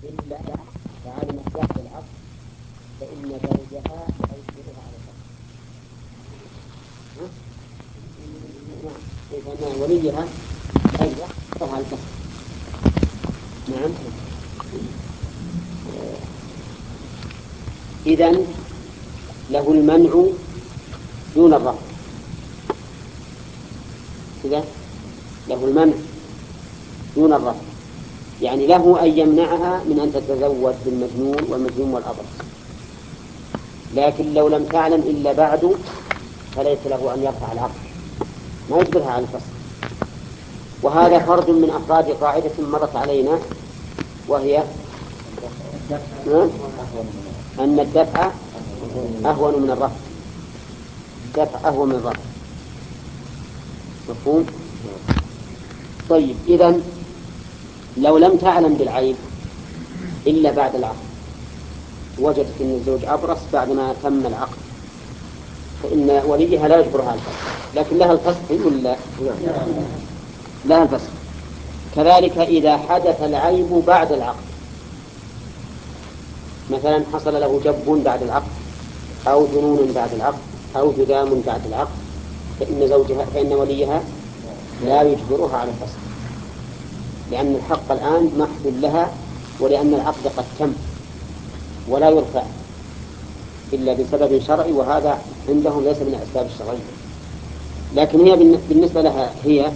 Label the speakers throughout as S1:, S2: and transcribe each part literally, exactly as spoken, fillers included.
S1: إلا فعلمت بعد العقد فإن زوجها يجبرها على الفسخ. فإن وليها يجبرها على الفسخ. نعم. إذن له المنع دون الرفض. كذا له المنع دون الرفض، يعني له أن يمنعها من أن تتزوج بالمجنون والمجنون والأبرص، لكن لو لم تعلم إلا بعد فليس له أن يرفع العقد، ما يجبرها على الفسخ. وهذا فرد من أفراد قاعدة مرت علينا، وهي أن الدفع أهون من الرفع. الدفع أهون من الرفع. مفهوم؟ طيب، إذن لو لم تعلم بالعيب إلا بعد العقد، وجدت أن الزوج أبرص بعدما تم العقد، فإن وليها لا يجبرها على الفسخ، لكن لها الفسخ ولا لها الفسخ. كذلك إذا حدث العيب بعد العقد، مثلا حصل له جب بعد العقد أو جنون بعد العقد أو جذام بعد العقد، فإن زوجها فإن وليها لا يجبرها على الفسخ، لأن الحق الآن محض لها، ولأن العقد قد تم ولا يرفع إلا بسبب شرعي، وهذا عندهم ليس من الأسباب الشرعية. لكن هي بالنسبة لها هي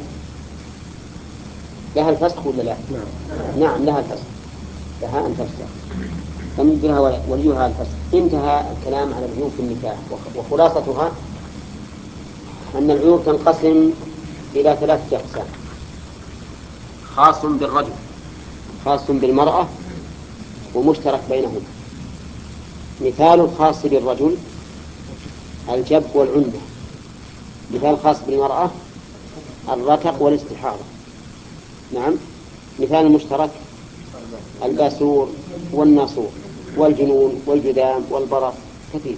S1: لها الفسخ ولا لا؟ نعم لها الفسخ، لها أن تفسخ، فمدها وليها الفسخ. انتهى الكلام على العيوب في النكاح، وخلاصتها أن العيوب تنقسم إلى ثلاثة أقسام: خاص بالرجل، خاص بالمرأة، ومشترك بينهم. مثال الخاص بالرجل الجب والعنة، مثال خاص بالمرأة الرتق والاستحاضة. نعم. مثال المشترك الباسور والناصور والجنون والجذام والبرص، كثير.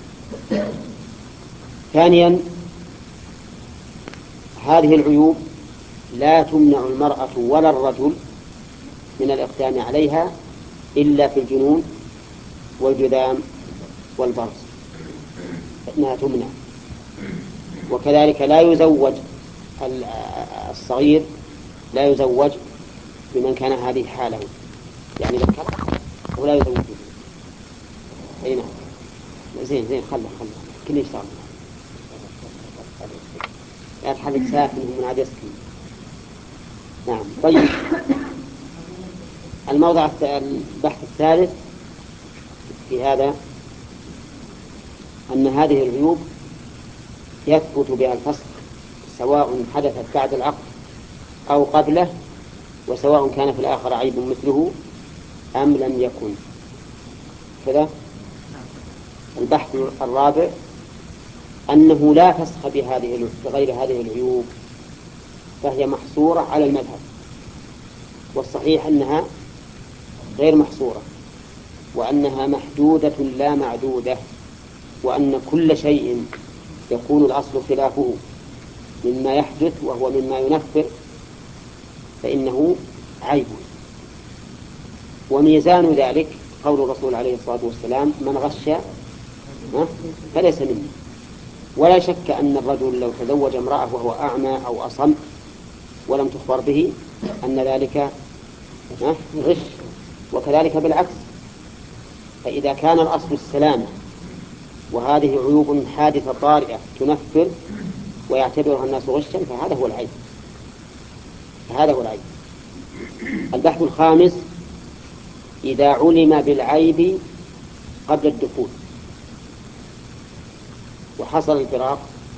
S1: ثانيا، هذه العيوب لا تمنع المرأة ولا الرجل من الإقدام عليها إلا في الجنون والجذام والبرص، فإنها تمنع. وكذلك لا يزوج الصغير، لا يزوج بمن كان هذه حاله، يعني ذكر ولا يزوج. أي نعم. زين زين خله خله كل يشتغل. لا تحرك ساكن من عاد يسكن. نعم. طيب، الموضع البحث الثالث في هذا أن هذه العيوب يثبت بها الفسخ، سواء حدثت بعد العقد أو قبله، وسواء كان في الآخر عيب مثله أم لم يكن كذا. البحث الرابع أنه لا فسخ بهذه بغير هذه العيوب، فهي محصورة على المذهب، والصحيح أنها غير محصورة، وأنها محدودة لا معدودة، وأن كل شيء يكون الأصل خلافه مما يحدث وهو مما ينفر فإنه عيب. وميزان ذلك قول الرسول عليه الصلاة والسلام: من غش فليس مني. ولا شك أن الرجل لو تزوج امرأة وهو أعمى أو أصم ولم تخبر به أن ذلك غش، وكذلك بالعكس. فإذا كان الأصل السلامة وهذه عيوب حادثة طارئة تنفر ويعتبرها الناس غشا، فهذا هو العيب، فهذا هو العيب. البحث الخامس: إذا علم بالعيب قبل الدخول وحصل الفراق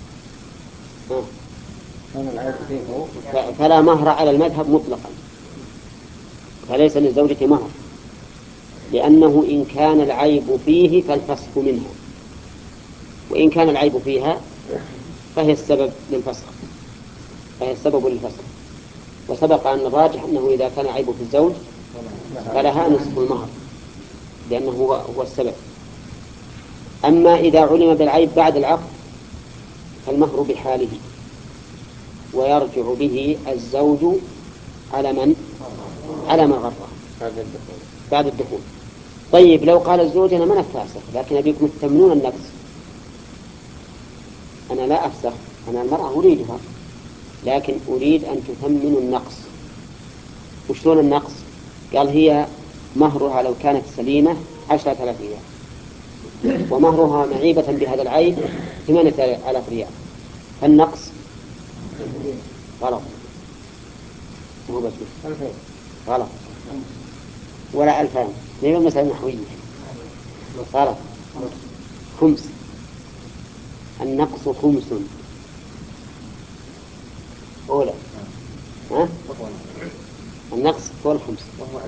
S1: فلا مهر على المذهب مطلقا، فليس للزوجة مهر، لأنه إن كان العيب فيه فالفسخ منها، وإن كان العيب فيها فهي السبب للفسخ، فهي السبب للفسخ. وسبق أن الراجح أنه إذا كان عيب في الزوج فلها نصف المهر، لأنه هو, هو السبب. أما إذا علم بالعيب بعد العقد فالمهر بحاله، ويرجع به الزوج على من على من غره.
S2: بعد الدخول.
S1: بعد الدخول. طيب لو قال الزوج أنا ما أفسخ لكن أبيكم تثمنون النقص، أنا لا أفسخ، أنا المرأة أريدها لكن أريد أن تثمنوا النقص. وشلون النقص؟ قال هي مهرها لو كانت سليمة عشرة آلاف ريال ومهرها معيبة بهذا العيب ثمانية آلاف ريال، فالنقص غلط. مو بس غلط ولا ألفان، ليه المسألة نحوية غلط. خمس، النقص خمس أولى، ها؟ النقص هو الخمس.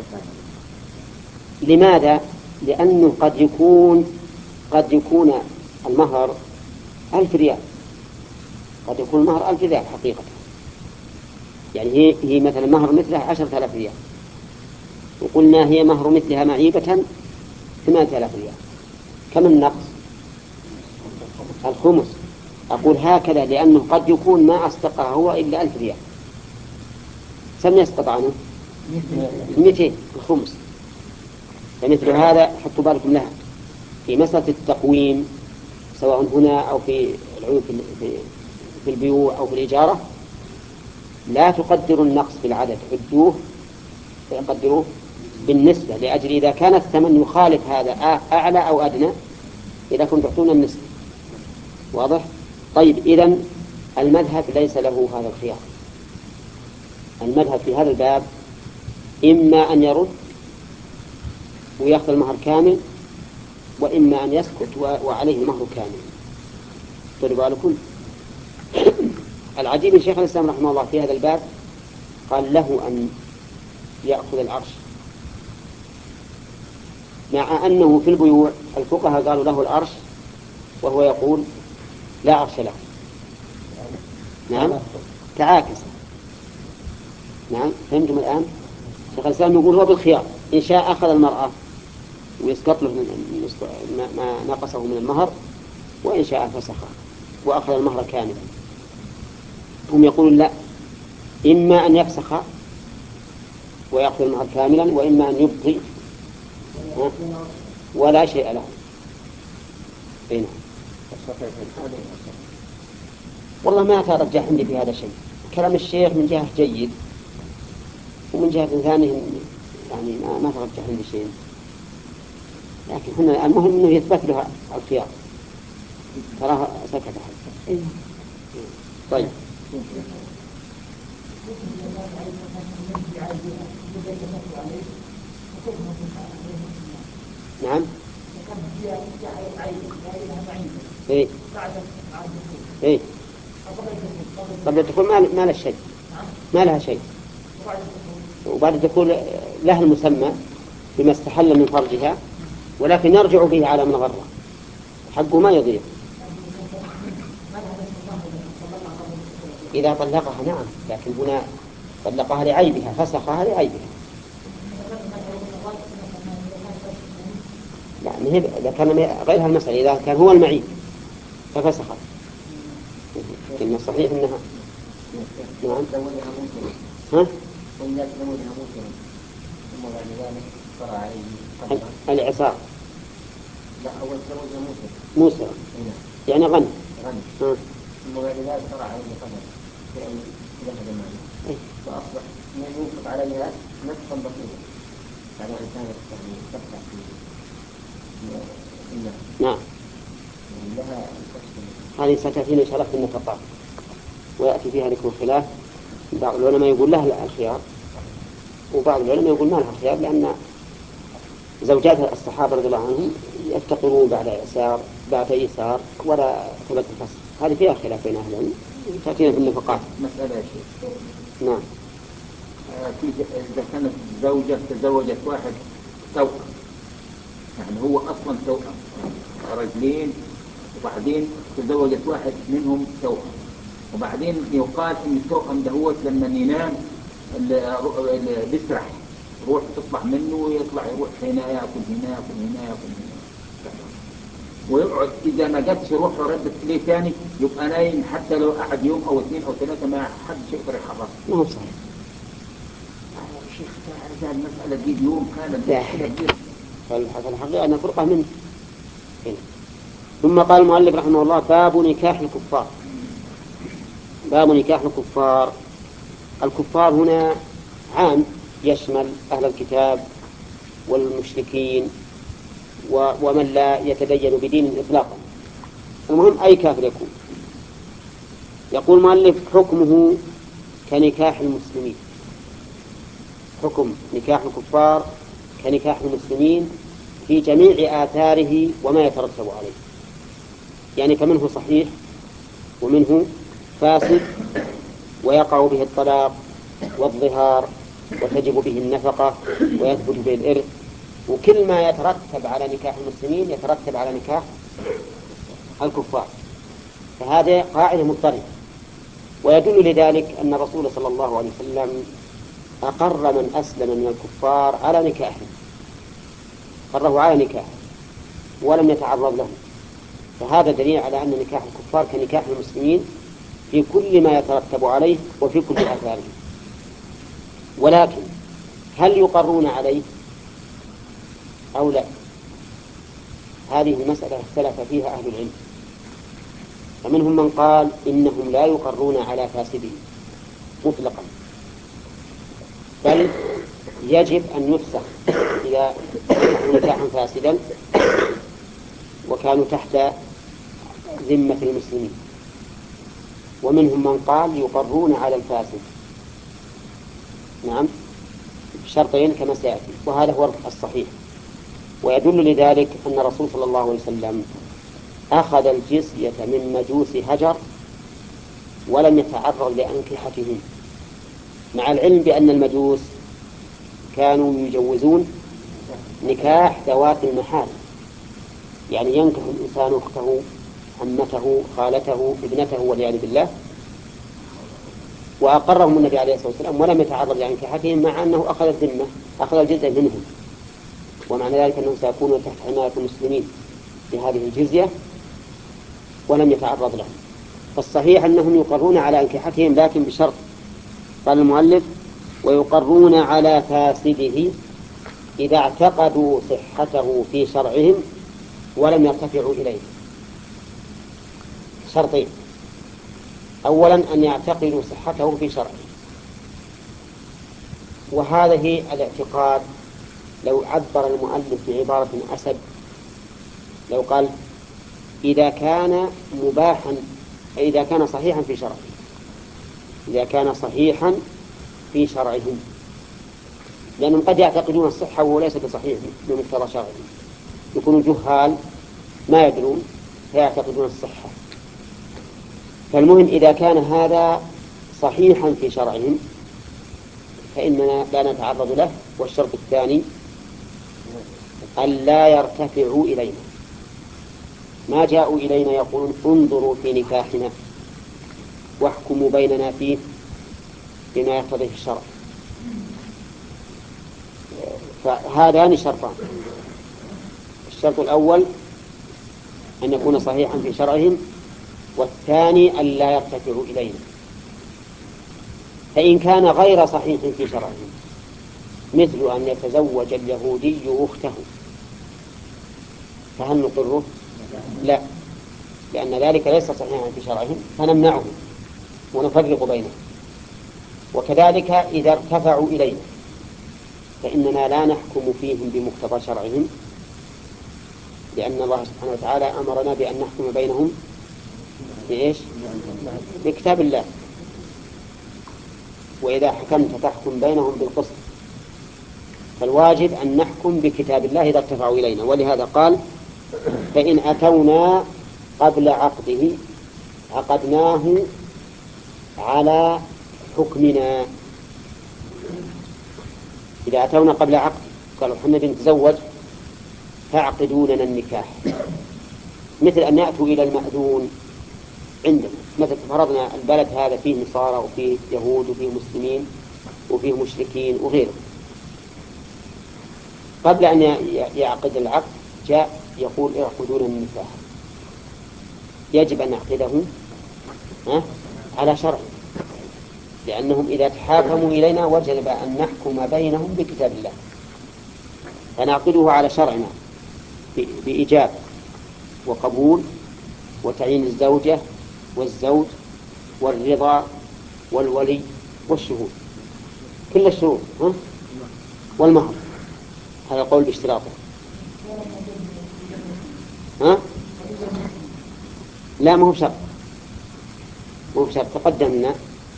S1: لماذا؟ لأنه قد يكون قد يكون المهر ألف ريال، قد يكون المهر ألف ريال حقيقة، يعني هي, هي مثلا مهر مثلها عشرة آلاف ريال وقلنا هي مهر مثلها معيبة ثمانية آلاف ريال، كم النقص؟ الخمس. أقول هكذا لأنه قد يكون ما أصدقها هو إلا ألف ريال، سم يسقط عنه مئتين، الخمس. فمثل هذا حطوا بالكم لها في مسألة التقويم سواء هنا أو في العيوب في البيوع أو في الإجارة، لا تقدروا النقص بالعدد، عدوه يقدروه بالنسبة، لأجل إذا كان الثمن يخالف هذا أعلى أو أدنى إذا كنت تعطون النسبة. واضح؟ طيب إذن المذهب ليس له هذا الخيار. المذهب في هذا الباب إما أن يرد ويأخذ المهر كامل وإما أن يسكت وعليه المهر كامل. طيب لكم العجيب من شيخ الإسلام رحمه الله في هذا الباب قال له أن يأخذ العرش، مع أنه في البيوع الفقهاء قالوا له العرش وهو يقول لا عرش له. نعم تعاكس. نعم فهمتم الآن؟ شيخ الإسلام يقول هو بالخيار، إن شاء أخذ المرأة ويسقط له ما نقصه من المهر، وإن شاء فسخه وأخذ المهر كاملا. هم يقولون لا، إما أن يفسخ ويأخذ المهر كاملا وإما أن يبقي ولا شيء له. هنا والله ما أترجح عندي في هذا الشيء، كلام الشيخ من جهة جيد ومن جهة ثانية يعني ما ما ترجح عندي شيء، لكن هنا المهم أنه يثبت له الخيار. تراه سكت حتى. طيب نعم إيه إيه قبل الدخول ما ما له شيء، ما لها شيء، وبعد الدخول له المسمى بما استحل من فرجها، ولكن يرجع به على من غره، حقه ما يضيع. إذا طلقها نعم، لكن هنا طلقها لعيبها، فسخها لعيبها. لا إذا كان غيرها المسألة، إذا كان هو المعيب ففسخها. إن الصحيح إنها نعم ها الإعصار.
S3: لا أول زوجها
S1: موسى موسى يعني غني
S3: غني ثم بعد ذلك صار عليه قدر في أي ذهب معه فأصبح ينفق عليها نفسا بسيطا بعد أن كانت تفتح في
S1: نعم
S3: لها
S1: هذه ستأتينا إن شاء الله في النفقات ويأتي فيها لكم خلاف. بعض العلماء يقول لها الخيار وبعض العلماء يقول ما لها الخيار، لأن زوجات الصحابة رضي الله عنهم يفتقرون بعد إيسار بعد إيسار ولا ثبت الفصل. هذه فيها خلاف بين أهل العلم، تأتينا في النفقات.
S2: مسألة يا شيخ.
S1: نعم.
S2: إذا كانت زوجة تزوجت واحد توأم، يعني هو أصلا توأم رجلين، وبعدين تزوجت واحد منهم توأم، وبعدين يقال إن التوأم ده هو لما ينام اللي بيسرح روح تطلع منه ويطلع يروح هنا يأكل هنا يأكل هنا يأكل هنا ويقعد. إذا ما جاتش روحه ردت ليه ثاني يبقى نايم، حتى لو أحد يوم أو اثنين أو ثلاثة ما حد يقدر يحرصه.
S1: ما هو صحيح.
S2: شيخ هذه المسألة دي اليوم كانت
S1: لا.
S2: كبيرة.
S1: فالحقيقة أن فرقة منه. ثم قال المؤلف رحمه الله باب نكاح الكفار. باب نكاح الكفار. الكفار هنا عام يشمل أهل الكتاب والمشركين ومن لا يتدين بدين إطلاقا. المهم أي كافر يكون. يقول المؤلف حكمه كنكاح المسلمين. حكم نكاح الكفار كنكاح المسلمين في جميع آثاره وما يترتب عليه، يعني فمنه صحيح ومنه فاسد ويقع به الطلاق والظهار وتجب به النفقة ويثبت به الإرث، وكل ما يترتب على نكاح المسلمين يترتب على نكاح الكفار. فهذه قاعدة مضطردة. ويدل لذلك أن الرسول صلى الله عليه وسلم أقر من أسلم من الكفار على نكاحه، قره على نكاحه ولم يتعرض له. فهذا دليل على أن نكاح الكفار كنكاح المسلمين في كل ما يترتب عليه وفي كل آثاره. ولكن هل يقرون عليه أو لا؟ هذه المسألة اختلف فيها أهل العلم. فمنهم من قال إنهم لا يقرون على فاسده مطلقا، بل يجب أن يفسخ إذا كانوا نكاحا فاسدا وكانوا تحت ذمة المسلمين. ومنهم من قال يقرون على الفاسد، نعم، بشرطين كما سيأتي، وهذا هو الصحيح. ويدل لذلك أن الرسول صلى الله عليه وسلم أخذ الجزية من مجوس هجر ولم يتعرض لأنكحتهم، مع العلم بأن المجوس كانوا يجوزون نكاح ذوات المحارم، يعني ينكح الإنسان أخته عمته خالته ابنته والعياذ بالله، وأقرهم النبي عليه الصلاة والسلام ولم يتعرض لأنكحتهم، مع أنه أخذ الذمة أخذ الجزية منهم، ومعنى ذلك أنهم سيكونوا تحت حماية المسلمين بهذه الجزية ولم يتعرض لهم. فالصحيح أنهم يقرون على أنكحتهم، لكن بشرط. قال المؤلف ويقرون على فاسده إذا اعتقدوا صحته في شرعهم ولم يرتفعوا إليه. شرطين: أولا أن يعتقدوا صحته في شرعه، وهذه الاعتقاد لو عبر المؤلف بعبارة أسد لو قال إذا كان مباحا، إذا كان صحيحا في شرعه، إذا كان صحيحا في شرعهم، لأنهم قد يعتقدون الصحة وهو ليس بصحيح بمقتضى شرعهم، يكونوا جهال ما يدرون فيعتقدون الصحة. فالمهم إذا كان هذا صحيحا في شرعهم فإننا لا نتعرض له. والشرط الثاني أن لا يرتفعوا إلينا، ما جاءوا إلينا يقولون انظروا في نكاحنا واحكموا بيننا فيه بما يقتضيه الشرع. فهذان شرطان: الشرط الأول أن يكون صحيحا في شرعهم، والثاني أن لا يرتفعوا إلينا. فإن كان غير صحيح في شرعهم، مثل أن يتزوج اليهودي أخته، فهل نقره؟ لا، لأن ذلك ليس صحيحا في شرعهم فنمنعه ونفرق بينهم. وكذلك إذا ارتفعوا إلينا فإننا لا نحكم فيهم بمقتضى شرعهم، لأن الله سبحانه وتعالى أمرنا بأن نحكم بينهم بإيش؟ بكتاب الله، وإذا حكمت تحكم بينهم بالقسط. فالواجب أن نحكم بكتاب الله إذا ارتفعوا إلينا. ولهذا قال فإن أتونا قبل عقده عقدناه على حكمنا. إذا أتونا قبل عقد قالوا حنا بنتزوج فاعقدوا لنا النكاح، مثل أن يأتوا إلى المأذون عندنا، مثل فرضنا البلد هذا فيه نصارى وفيه يهود وفيه مسلمين وفيه مشركين وغيره، قبل أن يعقد العقد جاء يقول اعقدوا لنا النكاح، يجب أن نعقده على شرع، لأنهم إذا تحاكموا إلينا وجب أن نحكم بينهم بكتاب الله، فنعقده على شرعنا بإيجاب وقبول وتعيين الزوجة والزوج والرضا والولي والشهود، كل الشروط، ها؟ والمهر، هذا قول باشتراطه. ها؟ لا، ما هو شرط، ما هو شرط، تقدمنا.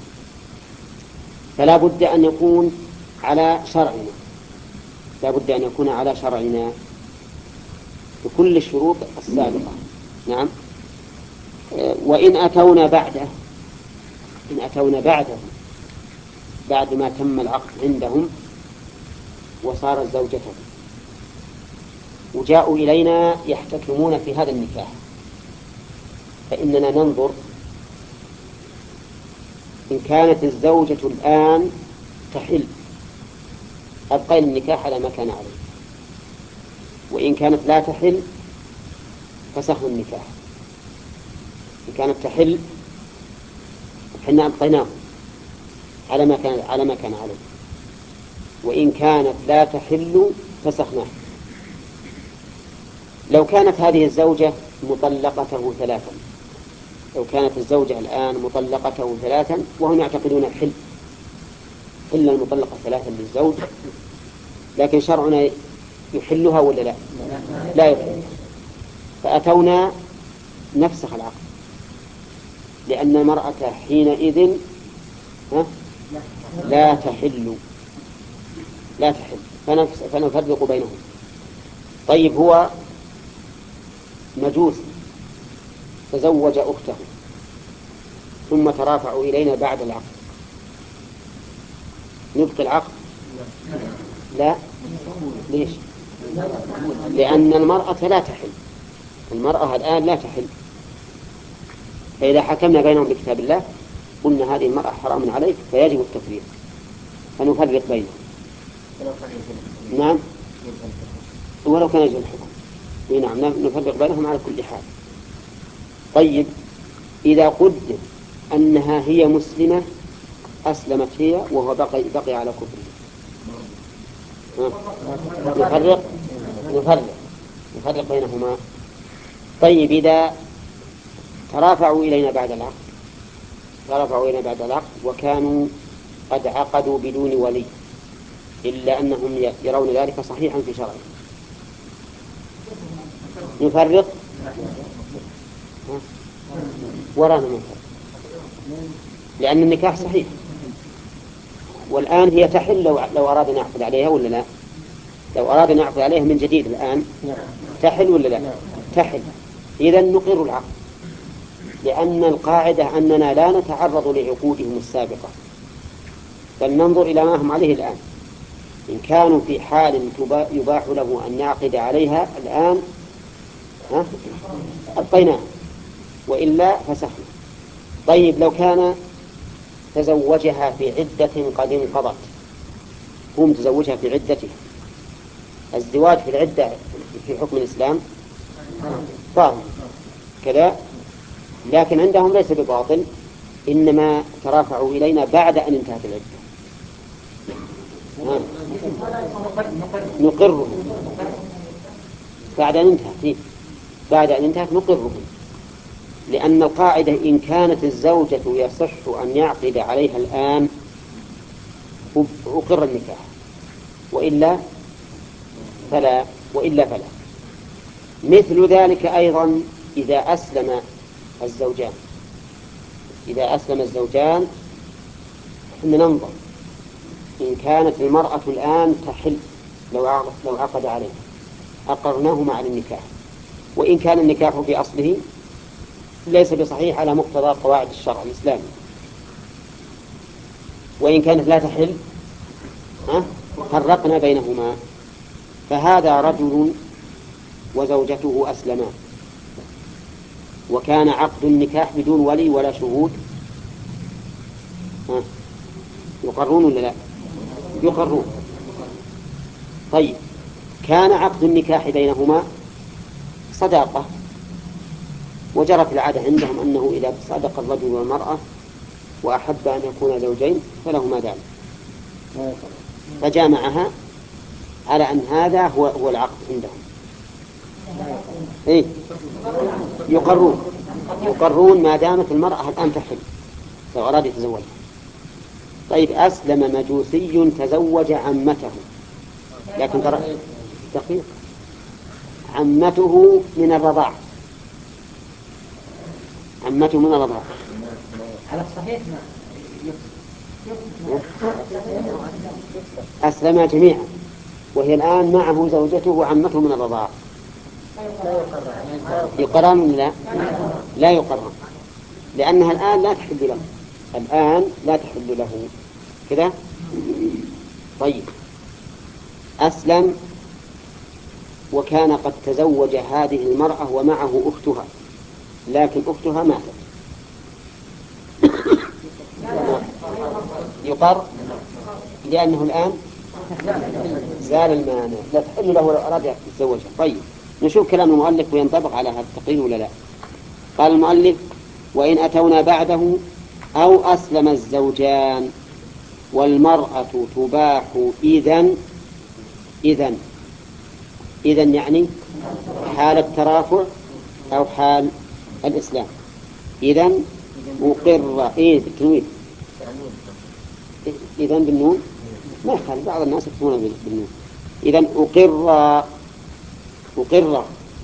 S1: فلا بد أن يكون على شرعنا، لا بد أن يكون على شرعنا بكل الشروط السابقة. نعم. وإن أتونا بعده، إن أتونا بعده بعد ما تم العقد عندهم وصارت زوجته وجاءوا إلينا يحتكمون في هذا النكاح، فإننا ننظر إن كانت الزوجة الآن تحل أبقينا النكاح على ما كان عليه، وإن كانت لا تحل فسخوا النكاح. إن كانت تحل حنا أبقيناه على ما كان على ما كان عليه، وإن كانت لا تحل فسخناه. لو كانت هذه الزوجة مطلقته ثلاثا، لو كانت الزوجة الآن مطلقته ثلاثا وهم يعتقدون الحل، حل المطلقة ثلاثا للزوج، لكن شرعنا يحلها ولا لا؟ لا يحل. فأتونا نفسخ العقد، لأن المرأة حينئذ لا تحل لا تحل فنفرق بينهم. طيب، هو مجوس تزوج أخته ثم ترافعوا إلينا بعد العقد، نبقي العقد؟ لا. ليش؟ لأن المرأة لا تحل، المرأة الآن لا تحل، فإذا حكمنا بينهم بكتاب الله قلنا هذه المرأة حرام عليك فيجب التفريق، فنفرق بينهم. نعم، ولو كان يجب الحكم، نعم نفرق بينهم على كل حال. طيب، إذا قدر أنها هي مسلمة أسلمت هي وهو بقي, بقي على كفره، نفرق نفرق نفرق بينهما. طيب، إذا ترافعوا إلينا بعد العقد ترافعوا إلينا بعد العقد وكانوا قد عقدوا بدون ولي، إلا أنهم يرون ذلك صحيحا في شرعهم، نفرق ورانا نفرق، لأن النكاح صحيح، والآن هي تحل لو, لو أراد أن يعقد عليها ولا لا؟ لو أراد أن يعقد عليها من جديد الآن تحل ولا لا؟ تحل. إذن نقر العقد، لأن القاعدة أننا لا نتعرض لعقودهم السابقة، بل ننظر إلى ما هم عليه الآن. إن كانوا في حال يباح له أن يعقد عليها الآن أبقيناه، وإلا فسخنا. طيب، لو كان تزوجها في عدة قد انقضت، هو متزوجها في عدته، الزواج في العدة في حكم الإسلام باطل كذا، لكن عندهم ليس بباطل، إنما ترافعوا إلينا بعد أن انتهت العدة، نقرهم بعد أن انتهت بعد أن انتهت نقرهم، لأن القاعدة إن كانت الزوجة يصح أن يعقد عليها الآن أقر النكاح، وإلا فلا وإلا فلا. مثل ذلك أيضا إذا أسلم الزوجان إذا أسلم الزوجان ننظر إن كانت المرأة الآن تحل لو عقد عليها أقرناهما على النكاح، وإن كان النكاح في أصله ليس بصحيح على مقتضى قواعد الشرع الإسلامي، وإن كانت لا تحل فرقنا بينهما. فهذا رجل وزوجته أسلما وكان عقد النكاح بدون ولي ولا شهود، يقرون ولا لا؟ يقرون. طيب، كان عقد النكاح بينهما صداقة، وجرت العادة عندهم أنه إذا صادق الرجل والمرأة وأحب أن يكون زوجين فلهما ذلك، فجامعها على أن هذا هو, هو العقد عندهم. إيه؟ يقرون يقرون ما دامت المرأة الآن تحل لو أراد يتزوجها. طيب أسلم مجوسي تزوج عمته، لكن ترى دقيق، عمته من الرضاعة، عمته من الرضاعة
S3: على الصحيح
S1: أسلم جميعا، وهي الآن معه زوجته وعمته من الرضاعة. يقران ولا لا؟ لا يقران، لأنها الآن لا تحل له، الآن لا تحل له كذا. طيب أسلم وكان قد تزوج هذه المرأة ومعه أختها، لكن أختها ماتت، يقر لأنه الآن زال المانع، لا تحل له لو أراد يتزوجها. طيب نشوف كلام المؤلف وينطبق على هذا التقرير ولا لا. قال المؤلف: وإن أتونا بعده أو أسلم الزوجان والمرأة تباح إذن إذن إذن يعني حال الترافع أو حال الإسلام. إذن أقر إيه بالتنوين، إذن بالنون ما يخالف، بعض الناس يكتبون بالنون. إذن أقر أقر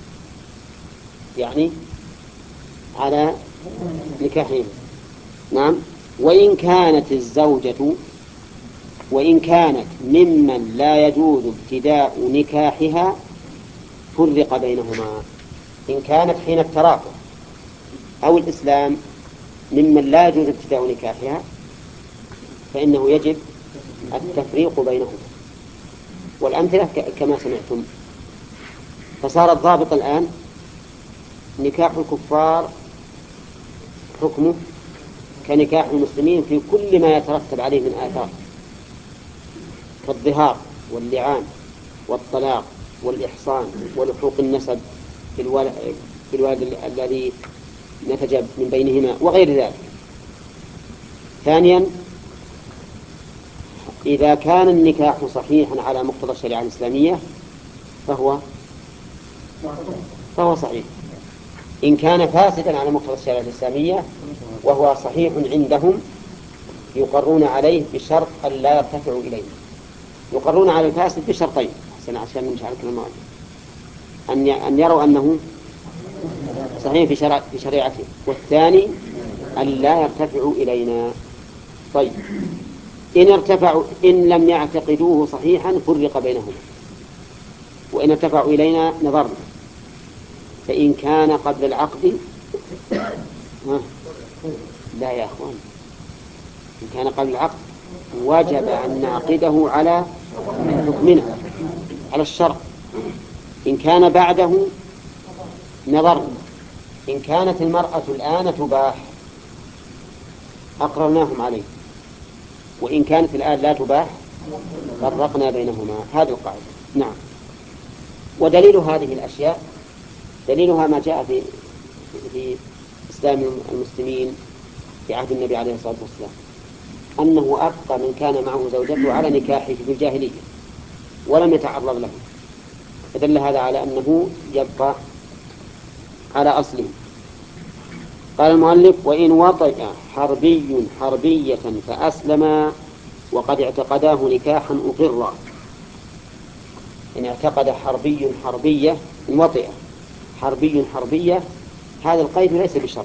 S1: يعني على نكاحين. نعم. وإن كانت الزوجة وإن كانت ممن لا يجوز ابتداء نكاحها فرق بينهما. إن كانت حين الترافع أو الإسلام ممن لا يجوز ابتداء نكاحها فإنه يجب التفريق بينهما. والأمثلة كما سمعتم. فصار الضابط الآن نكاح الكفار حكمه كنكاح المسلمين في كل ما يترتب عليه من آثار، كالظهار واللعان والطلاق والإحصان ولحوق النسب بالولد الذي نتج من بينهما وغير ذلك. ثانيا، إذا كان النكاح صحيحا على مقتضى الشريعة الإسلامية فهو فهو صحيح. إن كان فاسدا على مقتضى الشريعة الإسلامية وهو صحيح عندهم يقرون عليه بشرط أن لا يرتفعوا إليه. يقرون على الفاسد بشرطين عشان عشان نمشي على الكلام أن أن يروا أنه صحيح في شرع في شريعته، والثاني أن لا يرتفعوا إلينا. طيب إن ارتفعوا إن لم يعتقدوه صحيحا فرق بينهما، وإن ارتفعوا إلينا نظرنا. فإن كان قبل العقد لا يا أخوان، إن كان قبل العقد وجب أن نعقده على حكمنا على الشرع. إن كان بعده نظرنا. إن كانت المرأة الآن تباح أقررناهم عليه، وإن كانت الآن لا تباح فرقنا بينهما. هذه القاعدة. نعم. ودليل هذه الأشياء دليلها ما جاء في في إسلام المسلمين في عهد النبي عليه الصلاة والسلام، أنه أبقى من كان معه زوجته على نكاحه في الجاهلية ولم يتعرض له، فدل هذا على أنه يبقى على أصله. قال المؤلف: وإن وطئ حربي حربية فأسلم وقد اعتقداه نكاحا أقرا. إن اعتقد حربي حربية إن وطئ حربي حربية، هذا القيد ليس بشرط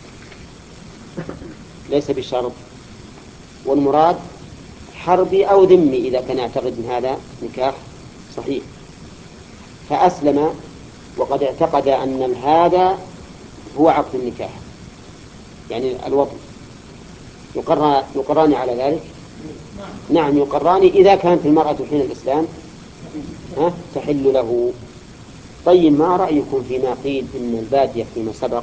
S1: ليس بشرط والمراد حربي أو ذمي إذا كان يعتقد من هذا نكاح صحيح. فأسلم وقد اعتقد أن هذا هو عقد النكاح يعني الوطن، يقران يقران على ذلك. نعم يقران إذا كانت المرأة حين الإسلام ها تحل له. طيب ما رأيكم فيما قيل إن البادية فيما سبق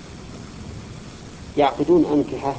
S1: يعقدون أنكحة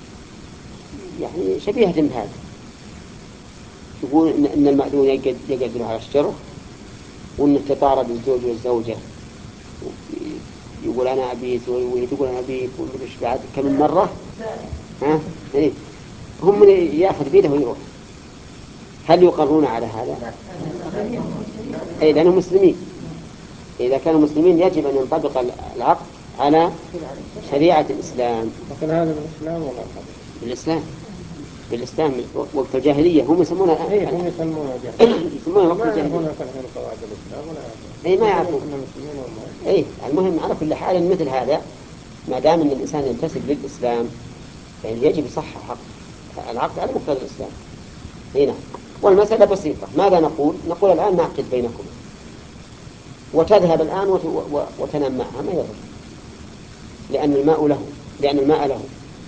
S1: يعني شبيهة بهذا، يقول إن المأذون يقعد له على الشرف، وإن تتعارض الزوج والزوجة يقول أنا أبيت وهي تقول أنا أبيت ومش بعد كم مرة ها؟ إيه؟ هم من يأخذ بيده ويروح. هل يقرون على هذا؟ أي لأنهم مسلمين. إذا كانوا مسلمين يجب أن ينطبق العقد على شريعة الإسلام.
S4: لكن هذا بالإسلام ولا
S1: بالإسلام؟ بالإسلام وقت الجاهلية هم يسمونها الآن.
S4: إيه هم يسمونها جاهلية.
S1: يسمونها وقت
S4: ما
S1: الجاهلية.
S4: يعرفون الحين قواعد الإسلام ولا يعرفون.
S1: أي ما يعرفون.
S4: إحنا مسلمين ولا.
S1: أي المهم على كل حال مثل هذا ما دام أن الإنسان ينتسب للإسلام يعني يجب يصحح حق العقد على مقتضى الإسلام. هنا والمسألة بسيطة. ماذا نقول؟ نقول الآن نعقد بينكم وتذهب الآن وت... و... وتنام معها ما يضر لأن الماء له لأن الماء له.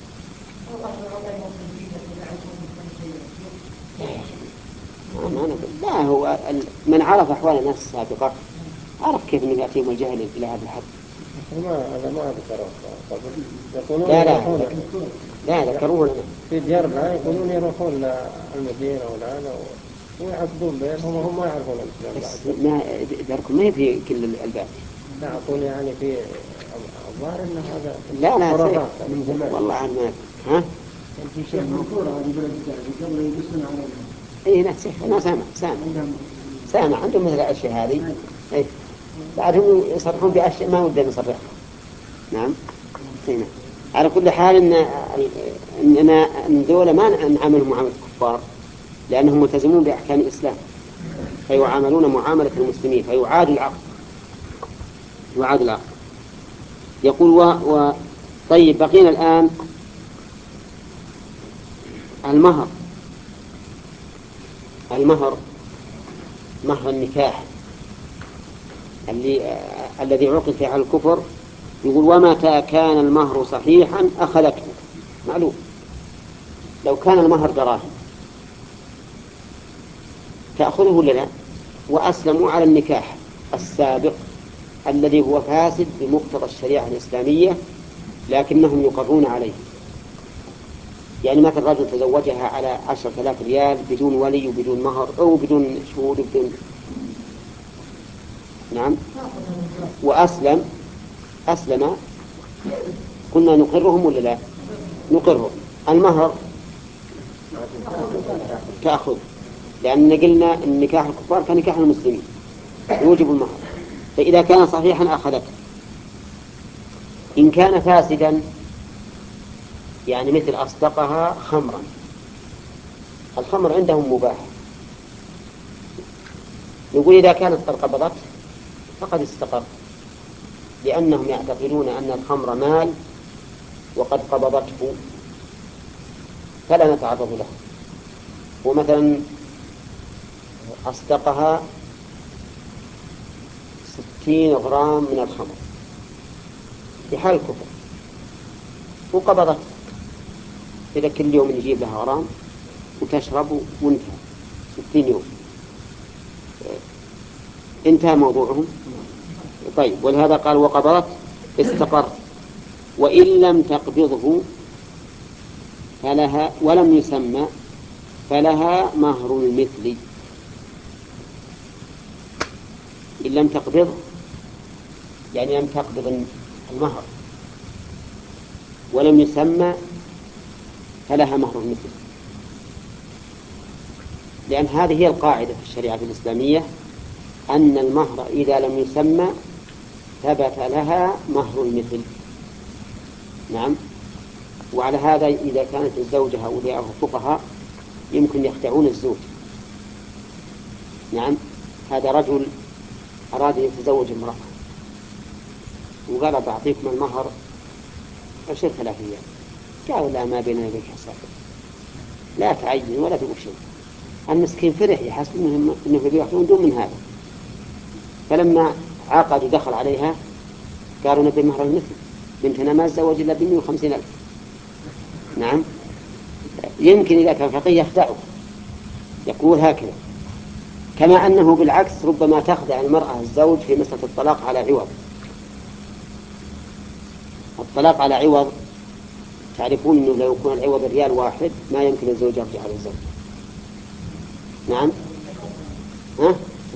S1: لا, ما نقول. لا هو من عرف أحوال الناس السابقة عرف كيف أنه يأتيهم الجهل إلى هذا الحد.
S4: ما هذا ما ذكروا. يقولون
S1: لا لا
S4: يروحون
S1: لا ذكروه لنا
S4: في ديارنا يقولون يروحون للمدينة ولا هذا ويعقدون بينهم وهم ما يعرفون الإسلام
S1: بس ما داركم ما في كل الباب.
S4: لا أقول يعني في الظاهر إن هذا
S1: لا لا
S4: خرافات
S1: من زمان والله عن ما ها
S3: في شيء مذكور هذه بلد قبل يجلسون على
S1: إيه لا سيف أنا سامع سامع سامع عندهم مثل الأشياء هذه. إيه بعدهم يصرحون بأشياء ما ودهم يصرحها. نعم هنا على كل حال إن إننا إن دولة ما نعاملهم معاملة الكفار لأنهم ملتزمون بأحكام الإسلام فيعاملون معاملة المسلمين فيعاد العقد يعاد العقد. يقول و... و... طيب بقينا الآن المهر. المهر مهر النكاح اللي آه... الذي عقد فيه على الكفر. يقول ومتى كان المهر صحيحا أخذته. معلوم لو كان المهر دراهم تأخذه ولا لا وأسلموا على النكاح السابق الذي هو فاسد بمقتضى الشريعة الإسلامية لكنهم يقرون عليه. يعني مثل رجل تزوجها على عشرة آلاف ريال بدون ولي وبدون مهر أو بدون شهود وبدون نعم وأسلم أسلم كنا نقرهم ولا لا نقرهم. المهر تأخذ لأن قلنا أن نكاح الكفار كان نكاح المسلمين يوجب المهر. فإذا كان صحيحا أخذته. إن كان فاسدا يعني مثل أصدقها خمرا. الخمر عندهم مباح. نقول إذا كانت قد قبضت فقد استقر لأنهم يعتقدون أن الخمر مال وقد قبضته فلا نتعرض له. ومثلا أصدقها ستين غرام من الخمر في حال الكفر وقبضت إذا كل يوم نجيب لها غرام وتشرب وانتهى ستين يوم انتهى موضوعهم. طيب ولهذا قال وقبضت استقر. وإن لم تقبضه فلها ولم يسمى فلها مهر المثل. إن لم تقبض يعني لم تقبض المهر ولم يسمى فلها مهر المثل. لأن هذه هي القاعدة في الشريعة الإسلامية أن المهر إذا لم يسمى ثبت لها مهر المثل. نعم. وعلى هذا إذا كانت الزوجة أولياءه فقهاء يمكن يخدعون الزوج. نعم. هذا رجل أراد أن يتزوج امرأة وقال بعطيكم المهر عشر ثلاث أيام. قالوا لا ما بيننا وبينك حساب لا تعين ولا تقول شيء. المسكين فرح يحسب إنه إنه بيأخذون دون من هذا. فلما عقد ودخل عليها قالوا نبي مهر المثل بنتنا ما تزوج إلا بمئة وخمسين ألف. نعم. يمكن إذا كان فقيه يخدعه يقول هكذا. كما أنه بالعكس ربما تخدع المرأة الزوج في مسألة الطلاق على عوض. الطلاق على عوض تعرفون أنه لو يكون العوض ريال واحد ما يمكن الزوج يرجع على الزوج. نعم. ها؟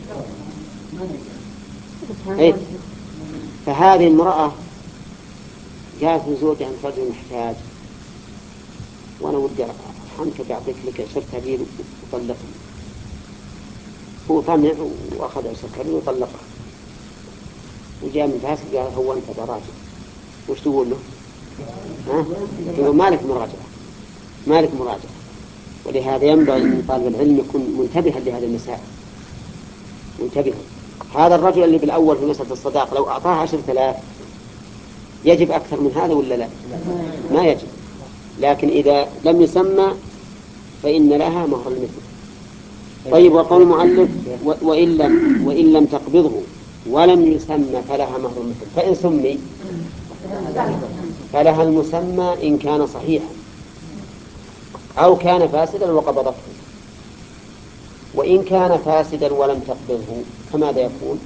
S1: إيه؟ فهذه المرأة جاءت من زوجها أن رجل محتاج وأنا ودي أرحمك بيعطيك لك عشرة هرير وطلقني. هو طمع وأخذ عشرة هرير وطلقها، وجاء من فاسق قال هو أنت براجع، وش تقول له؟ ها؟ يقول مالك مراجعة، مالك مراجعة. ولهذا ينبغي أن طالب العلم يكون منتبها لهذه المسائل، منتبها. هذا الرجل اللي بالأول في مسألة الصداق لو أعطاه عشرة آلاف يجب أكثر من هذا ولا لا؟ ما يجب. لكن إذا لم يسمى فإن لها مهر المثل. طيب، وقول المؤلف وإن لم, وإن لم تقبضه ولم يسمى فلها مهر المثل. فإن سمي فلها المسمى إن كان صحيحا أو كان فاسدا وقبضته. وإن كان فاسدا ولم تقبضه فماذا يكون؟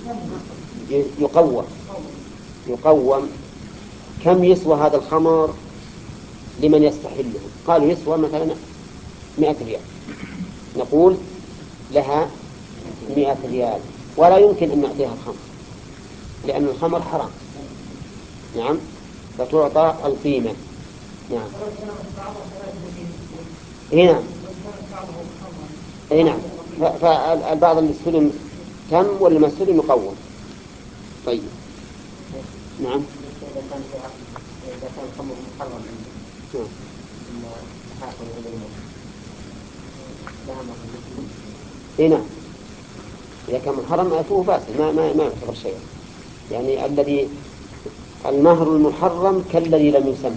S1: يقوم يقوم كم يسوى هذا الخمر لمن يستحله؟ قالوا يسوى مثلا مئة ريال، نقول لها مئة ريال، ولا يمكن أن نعطيها الخمر لأن الخمر حرام. نعم، فتعطى القيمة. نعم. هنا نعم، فالبعض اللي استلم تم واللي ما استلم يقوم. طيب. نعم.
S3: إذا كان في عقد، إذا كان الخمر محرم عنده ثم تحاكم إلى الموت لها مهر المثل.
S1: إيه نعم، إذا كان محرم فهو فاسد، ما ما ما يعتبر شيئا. يعني الذي المهر المحرم كالذي لم يسمى،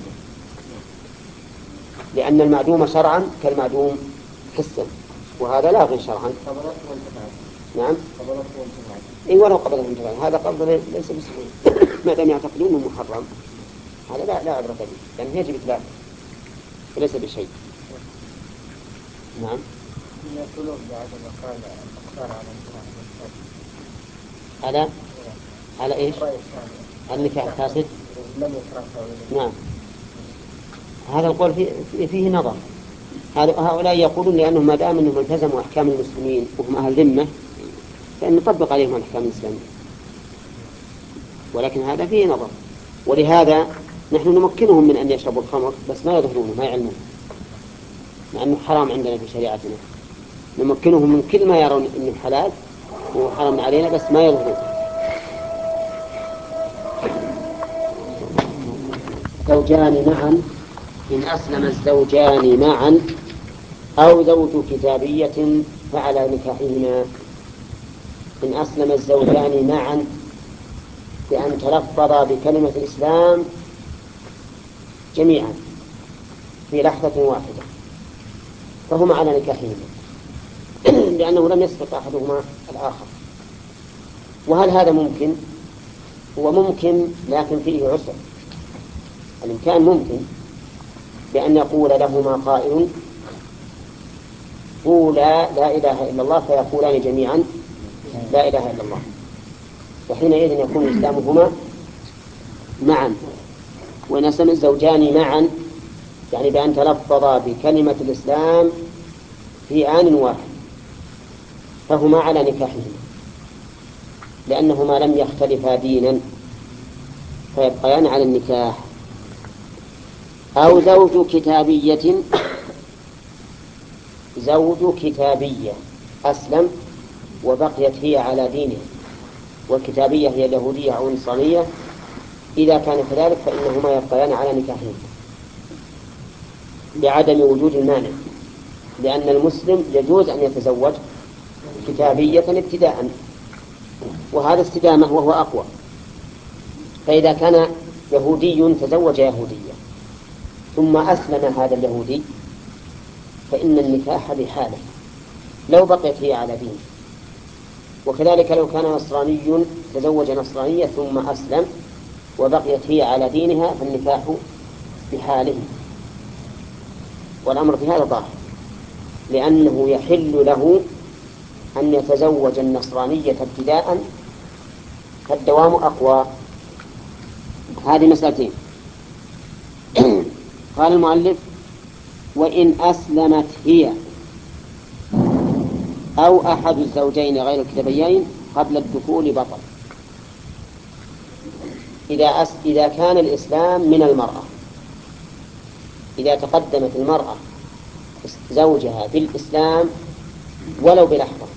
S1: لأن المعدوم شرعا كالمعدوم حسا، وهذا لا غير شرعا. نعم. إيه ولو قبضه انتفاعي، هذا قبض ليس بصحيح ما دام يعتقدون انه محرم، هذا لا لا عبرة به، لأنه يعني يجب إتلافه وليس بشيء. نعم. على على إيش؟ على النكاح الفاسد. نعم، هذا القول فيه, فيه نظر. هؤلاء يقولون لأنهم ما دام أنهم التزموا أحكام المسلمين وهم أهل ذمة فإن نطبق عليهم الأحكام الإسلامية، ولكن هذا فيه نظر. ولهذا نحن نمكنهم من أن يشربوا الخمر بس ما يظهرونه، ما يعلمون، مع أنه حرام عندنا في شريعتنا. نمكنهم من كل ما يرون أنه حلال وحرام علينا بس ما يظهرون. زوجان معا إن أسلم الزوجان معا أو زوج كتابية فعلى نكاحهما. إن أسلم الزوجان معا بأن تلفظا بكلمة الإسلام جميعا في لحظة واحدة فهما على نكاحهما لأنه لم يسبق أحدهما الآخر. وهل هذا ممكن؟ هو ممكن، لكن فيه عسر. الإمكان ممكن بأن يقول لهما قائل قولا لا إله إلا الله فيقولان جميعا لا إله إلا الله، وحينئذ يكون إسلامهما معا. وإن أسلم الزوجان معا يعني بأن تلفظا بكلمة الإسلام في آن واحد فهما على نكاحهما لأنهما لم يختلفا دينا فيبقيان على النكاح. أو زوج كتابية، زوج كتابية أسلم وبقيت هي على دينه، والكتابية هي اليهودية أو النصرانية، إذا كان كذلك فإنهما يبقيان على نكاحهما لعدم وجود المانع، لأن المسلم يجوز أن يتزوج كتابية ابتداء، وهذا استدامة وهو أقوى. فإذا كان يهودي تزوج يهودية ثم أسلم هذا اليهودي فإن النكاح بحاله لو بقيت هي على دينه. وكذلك لو كان نصراني تزوج نصرانية ثم أسلم وبقيت هي على دينها فالنكاح بحاله. والأمر في هذا ظاهر، لأنه يحل له أن يتزوج النصرانية ابتداء فالدوام أقوى. هذه مسألتين. قال المؤلف وإن أسلمت هي أو أحد الزوجين غير الكتابيين قبل الدخول بطل. إذا, أس... إذا كان الإسلام من المرأة إذا تقدمت المرأة زوجها بالإسلام ولو بلحظة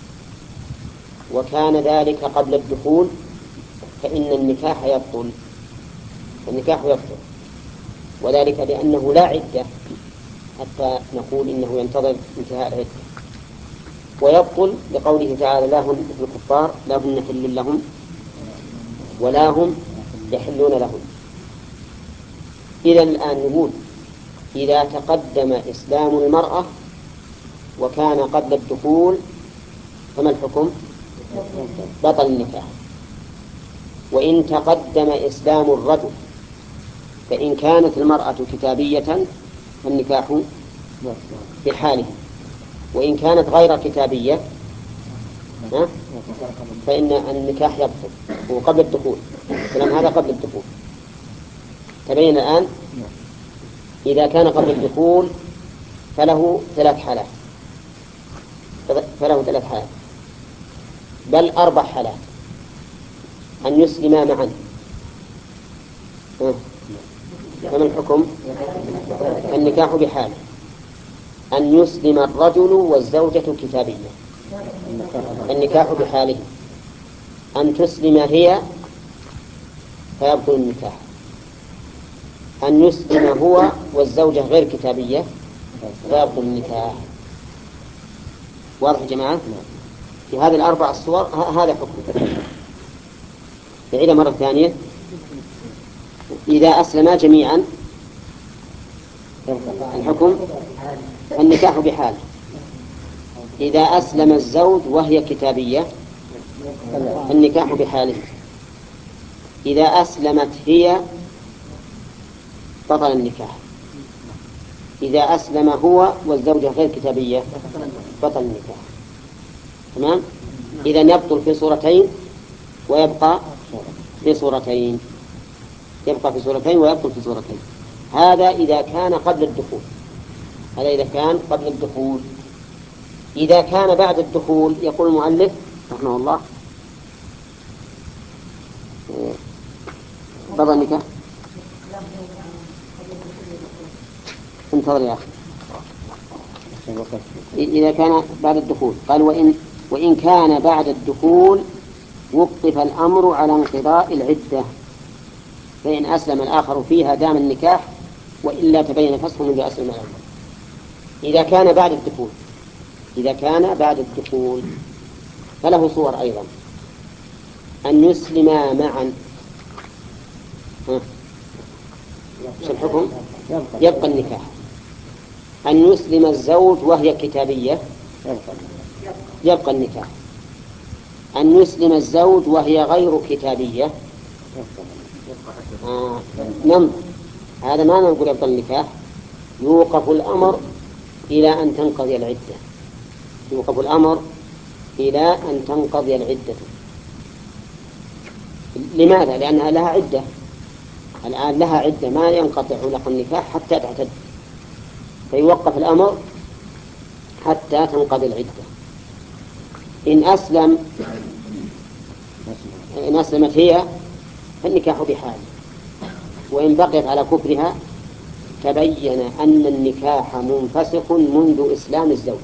S1: وكان ذلك قبل الدخول فإن النكاح يبطل النكاح يبطل وذلك لأنه لا عدة حتى نقول إنه ينتظر انتهاء العدة ويبطل لقوله تعالى لا هن مثل الكفار لا هن حل لهم ولا هم يحلون لهم. إذا الآن نقول إذا تقدم إسلام المرأة وكان قبل الدخول فما الحكم؟ بطل النكاح. وإن تقدم إسلام الرجل فإن كانت المرأة كتابية فالنكاح بحاله وإن كانت غير كتابية فإن النكاح يبطل وقبل الدخول الكلام هذا قبل الدخول. تبين الآن إذا كان قبل الدخول فله ثلاث حالات فله ثلاث حالات بل أربع حالات أن يسلما معا. فما الحكم؟ النكاح بحال أن يسلم الرجل والزوجة كتابية النكاح بحاله أن تسلم هي فيبطل النكاح أن يسلم هو والزوجة غير كتابية فيبطل النكاح. واضح يا جماعة؟ في هذه الأربع الصور هذا حكم. نعيد مرة ثانية إذا أسلما جميعا الحكم النكاح بحال. إذا أسلم الزوج وهي كتابية النكاح بحاله. إذا أسلمت هي بطل النكاح. إذا أسلم هو والزوجة غير كتابية بطل النكاح. تمام؟ إذا يبطل في صورتين ويبقى في صورتين يبقى في صورتين ويبطل في صورتين. هذا إذا كان قبل الدخول هذا إذا كان قبل الدخول. إذا كان بعد الدخول يقول المؤلف رحمه الله بطل النكاح. انتظر يا أخي. إذا كان بعد الدخول قال وإن, وإن كان بعد الدخول وقف الأمر على انقضاء العدة فإن أسلم الآخر فيها دام النكاح وإلا تبين فسخه منذ أسلم الأول. إذا كان بعد الدخول إذا كان بعد الدخول فله صور أيضا أن يسلما معا. شو الحكم؟ يبقى النكاح. أن يسلم الزوج وهي كتابية يبقى النكاح. أن يسلم الزوج وهي غير كتابية آه. نعم هذا ما نقول يبطل النكاح. يوقف الأمر إلى أن تنقضي العدة يوقف الأمر إلى أن تنقضي العدة. لماذا؟ لأنها لها عدة الآن لها عدة ما ينقطع لق النكاح حتى تعتد فيوقف الأمر حتى تنقضي العدة. إن أسلم إن أسلمت هي فالنكاح بحال وإن بقيت على كفرها تبين أن النكاح منفسخ منذ إسلام الزوج.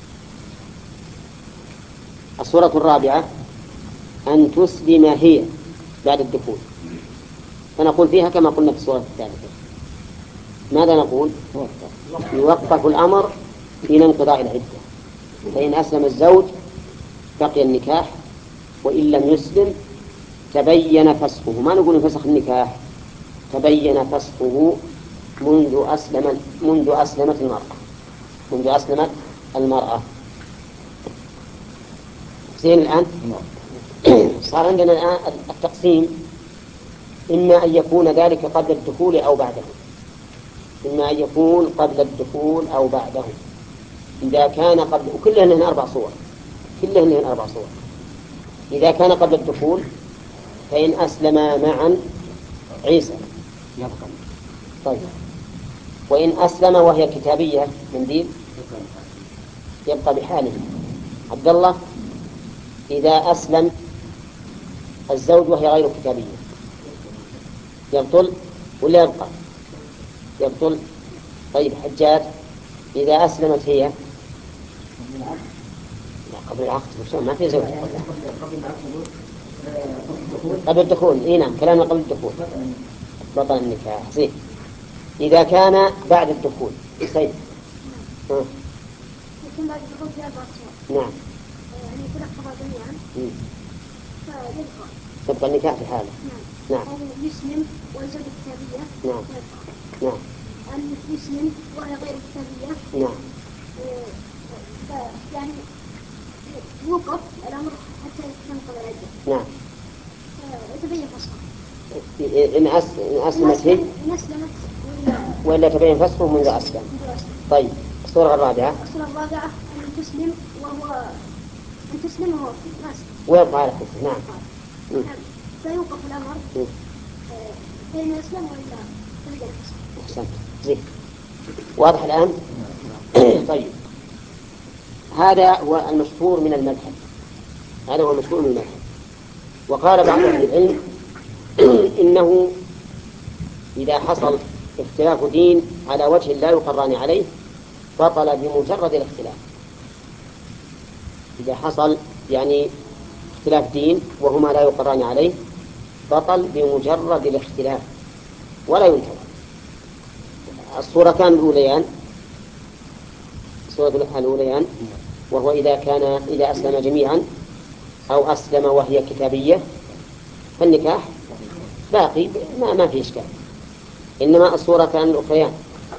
S1: الصورة الرابعة أن تسلم هي بعد الدخول فنقول فيها كما قلنا في الصورة الثالثة. ماذا نقول؟ يوقف الأمر إلى انقضاء العدة فإن أسلم الزوج بقي النكاح وإن لم يسلم تبين فسخه. ما نقول فسخ النكاح تبين فسخه منذ أسلم منذ أسلمت المرأة منذ أسلمت المرأة. زين الآن صار عندنا الآن التقسيم إما أن يكون ذلك قبل الدخول أو بعده إما أن يكون قبل الدخول أو بعده. إذا كان قبل وكلهن هنا أربع صور كلهن هنا أربع صور. إذا كان قبل الدخول فإن أسلما معا عيسى يبقى. طيب وإن أسلم وهي كتابية منديل يبقى بحاله. عبد الله إذا أسلم الزوج وهي غير كتابية يبطل ولا يبقى؟ يبطل. طيب حجاج، إذا أسلمت هي لا قبل العقد ما في زوج قبل الدخول. إيه نعم كلامنا قبل الدخول بطل النكاح. زين إذا كان بعد الدخول سيد ها.
S5: يكون بعد الدخول في أربع شهور.
S1: نعم.
S5: يعني يكون أحفظ جميعا. فيبقى.
S1: تبقى النكاح في حاله.
S5: نعم. نعم. أو يسلم ويزوج كتابية.
S1: نعم. نعم.
S5: أن يسلم وهي غير كتابية.
S1: نعم.
S5: يعني يوقف الأمر حتى تنقضي العدة.
S1: نعم.
S5: يتبين فسخه.
S1: إن أسلمت هي.
S5: إن أسلمت.
S1: ولا تبين فسخه منذ أسلم. طيب الصورة الرابعة.
S5: الصورة الرابعة أن تسلم وهو أن تسلم وهو ناس.
S1: ويبقى على كفر. نعم.
S5: نعم. فيوقف الأمر. بين يسلم وإلا تبين فسخه.
S1: أحسنت. زين. واضح الآن؟ طيب هذا هو المشهور من المذهب. هذا هو المشهور من المذهب. وقال بعض أهل العلم إنه إذا حصل اختلاف دين على وجه لا يقران عليه بطل بمجرد الاختلاف. إذا حصل يعني اختلاف دين وهما لا يقران عليه بطل بمجرد الاختلاف ولا ينكر. الصورتان الأوليان الصورة الأوليان وهو إذا كان إذا أسلم جميعا أو أسلم وهي كتابية فالنكاح باقي ما, ما في إشكال. إنما الصورتان الأخريان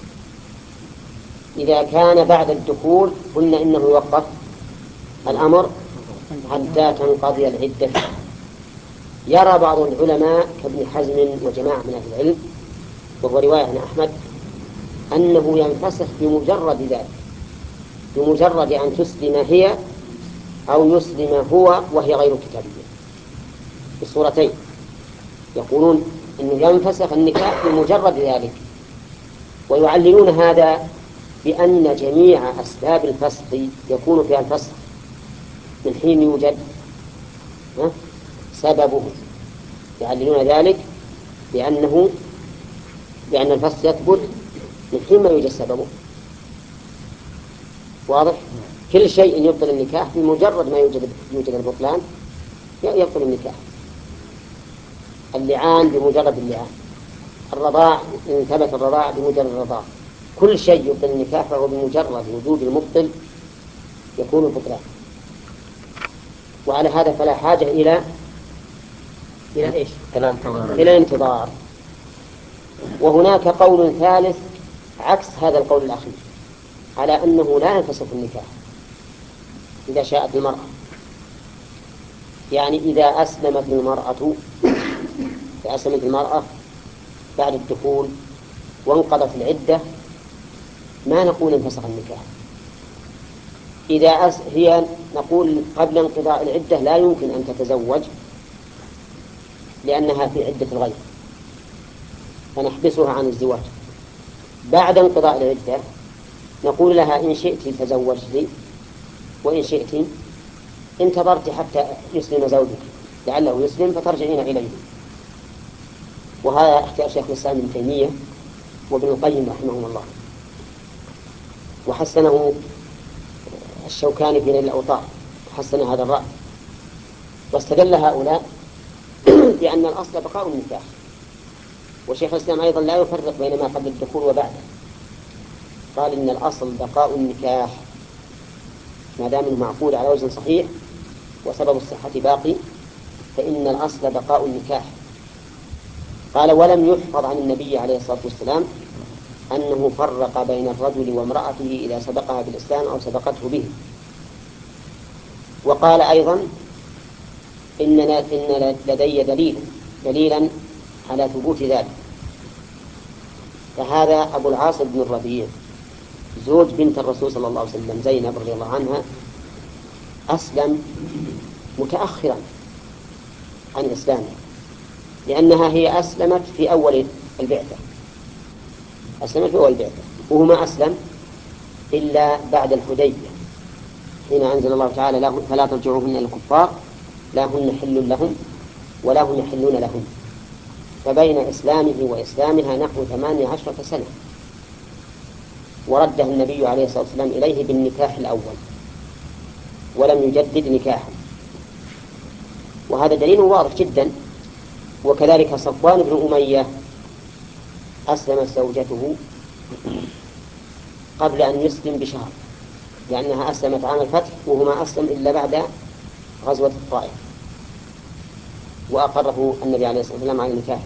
S1: إذا كان بعد الدخول قلنا إنه يوقف الأمر حتى تنقضي العدة. يرى بعض العلماء كابن حزم وجماعة من أهل العلم وهو رواية عن أحمد أنه ينفسخ بمجرد ذلك، بمجرد أن تسلم هي أو يسلم هو وهي غير كتابية. بالصورتين يقولون أنه ينفسخ النكاح بمجرد ذلك، ويعللون هذا بأن جميع أسباب الفسخ يكون فيها الفسخ من حين يوجد سببه. يعللون ذلك بأنه بأن الفسخ يثبت من حين ما يوجد سببه. واضح؟ كل شيء يبطل النكاح بمجرد ما يوجد يوجد البطلان يبطل النكاح. اللعان بمجرد اللعان، الرضاع إن ثبت الرضاع بمجرد الرضاع، كل شيء يبطل النكاح فهو بمجرد وجود المبطل يكون البطلان. وعلى هذا فلا حاجة إلى إلى إيش؟ إلى انتظار. وهناك قول ثالث عكس هذا القول الأخير على أنه لا ينفسخ النكاح إذا شاءت المرأة. يعني إذا أسلمت المرأة إذا أسلمت المرأة بعد الدخول وانقضت العدة ما نقول انفسخ النكاح. إذا أس... هي نقول قبل انقضاء العدة لا يمكن أن تتزوج لأنها في عدة الغير فنحبسها عن الزواج. بعد انقضاء العدة نقول لها إن شئت تزوجت وإن شئت انتظرت حتى يسلم زوجك لعله يسلم فترجعين إليه. وهذا اختيار شيخ الإسلام ابن تيمية وابن القيم رحمه الله، وحسنه الشوكاني في نيل الأوطار، حسن هذا الرأي. واستدل هؤلاء بأن الأصل بقاء النكاح. وشيخ الإسلام أيضا لا يفرق بين ما قبل الدخول وبعده، قال إن الأصل بقاء النكاح ما دام معقول على وجه صحيح وسبب الصحة باقي فإن الأصل بقاء النكاح. قال ولم يحفظ عن النبي عليه الصلاة والسلام أنه فرق بين الرجل وامرأته إذا سبقها بالإسلام أو سبقته به. وقال أيضا إن إن لدي دليل دليلا على ثبوت ذلك. فهذا أبو العاص بن الربيع زوج بنت الرسول صلى الله عليه وسلم زينب رضي الله عنها أسلم متأخرا عن إسلامه لأنها هي أسلمت في أول البعثة أسلمت في أول البعثة وهو ما أسلم إلا بعد الحديبية حين أنزل الله تعالى له فلا ترجعوهن الكفار لا هن حل لهم ولا هم يحلون لهم. فبين إسلامه وإسلامها نحو ثمانية عشرة سنة ورده النبي عليه الصلاة والسلام إليه بالنكاح الأول ولم يجدد نكاحا، وهذا دليل واضح جدا. وكذلك صفوان بن أمية أسلمت زوجته قبل أن يسلم بشهر، لأنها أسلمت عام الفتح وهو ما أسلم إلا بعد غزوة الطائف، وأقره النبي عليه الصلاة والسلام على نكاحه.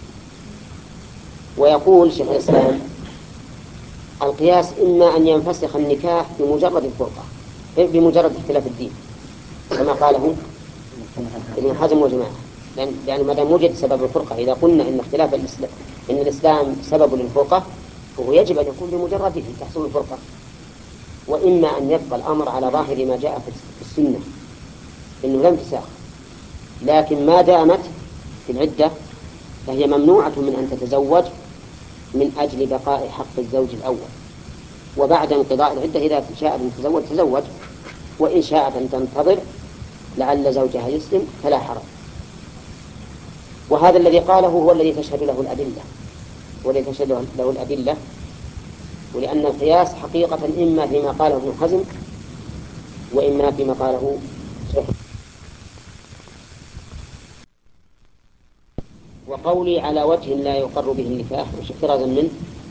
S1: ويقول شيخ الإسلام القياس إما أن ينفسخ النكاح بمجرد الفرقة بمجرد اختلاف الدين كما قاله ابن حزم وجماعة، لأن, لأن ما دام وجد سبب الفرقة، إذا قلنا إن اختلاف الإسلام إن الإسلام سبب للفرقة فهو يجب أن يكون بمجرده تحصل الفرقة. وإما أن يبقى الأمر على ظاهر ما جاء في السنة إنه لم تساخ، لكن ما دامت في العدة فهي ممنوعة من أن تتزوج من أجل بقاء حق الزوج الأول، وبعد انقضاء العدة إذا شاءت أن تتزوج تزوج، وإن شاءت أن تنتظر لعل زوجها يسلم فلا حرج. وهذا الذي قاله هو الذي تشهد له الأدلة والذي تشهد له الأدلة ولأن القياس حقيقة إما فيما قاله ابن حزم وإما فيما قاله شيخ. وقولي على وجه لا يقر به النكاح احترازا منه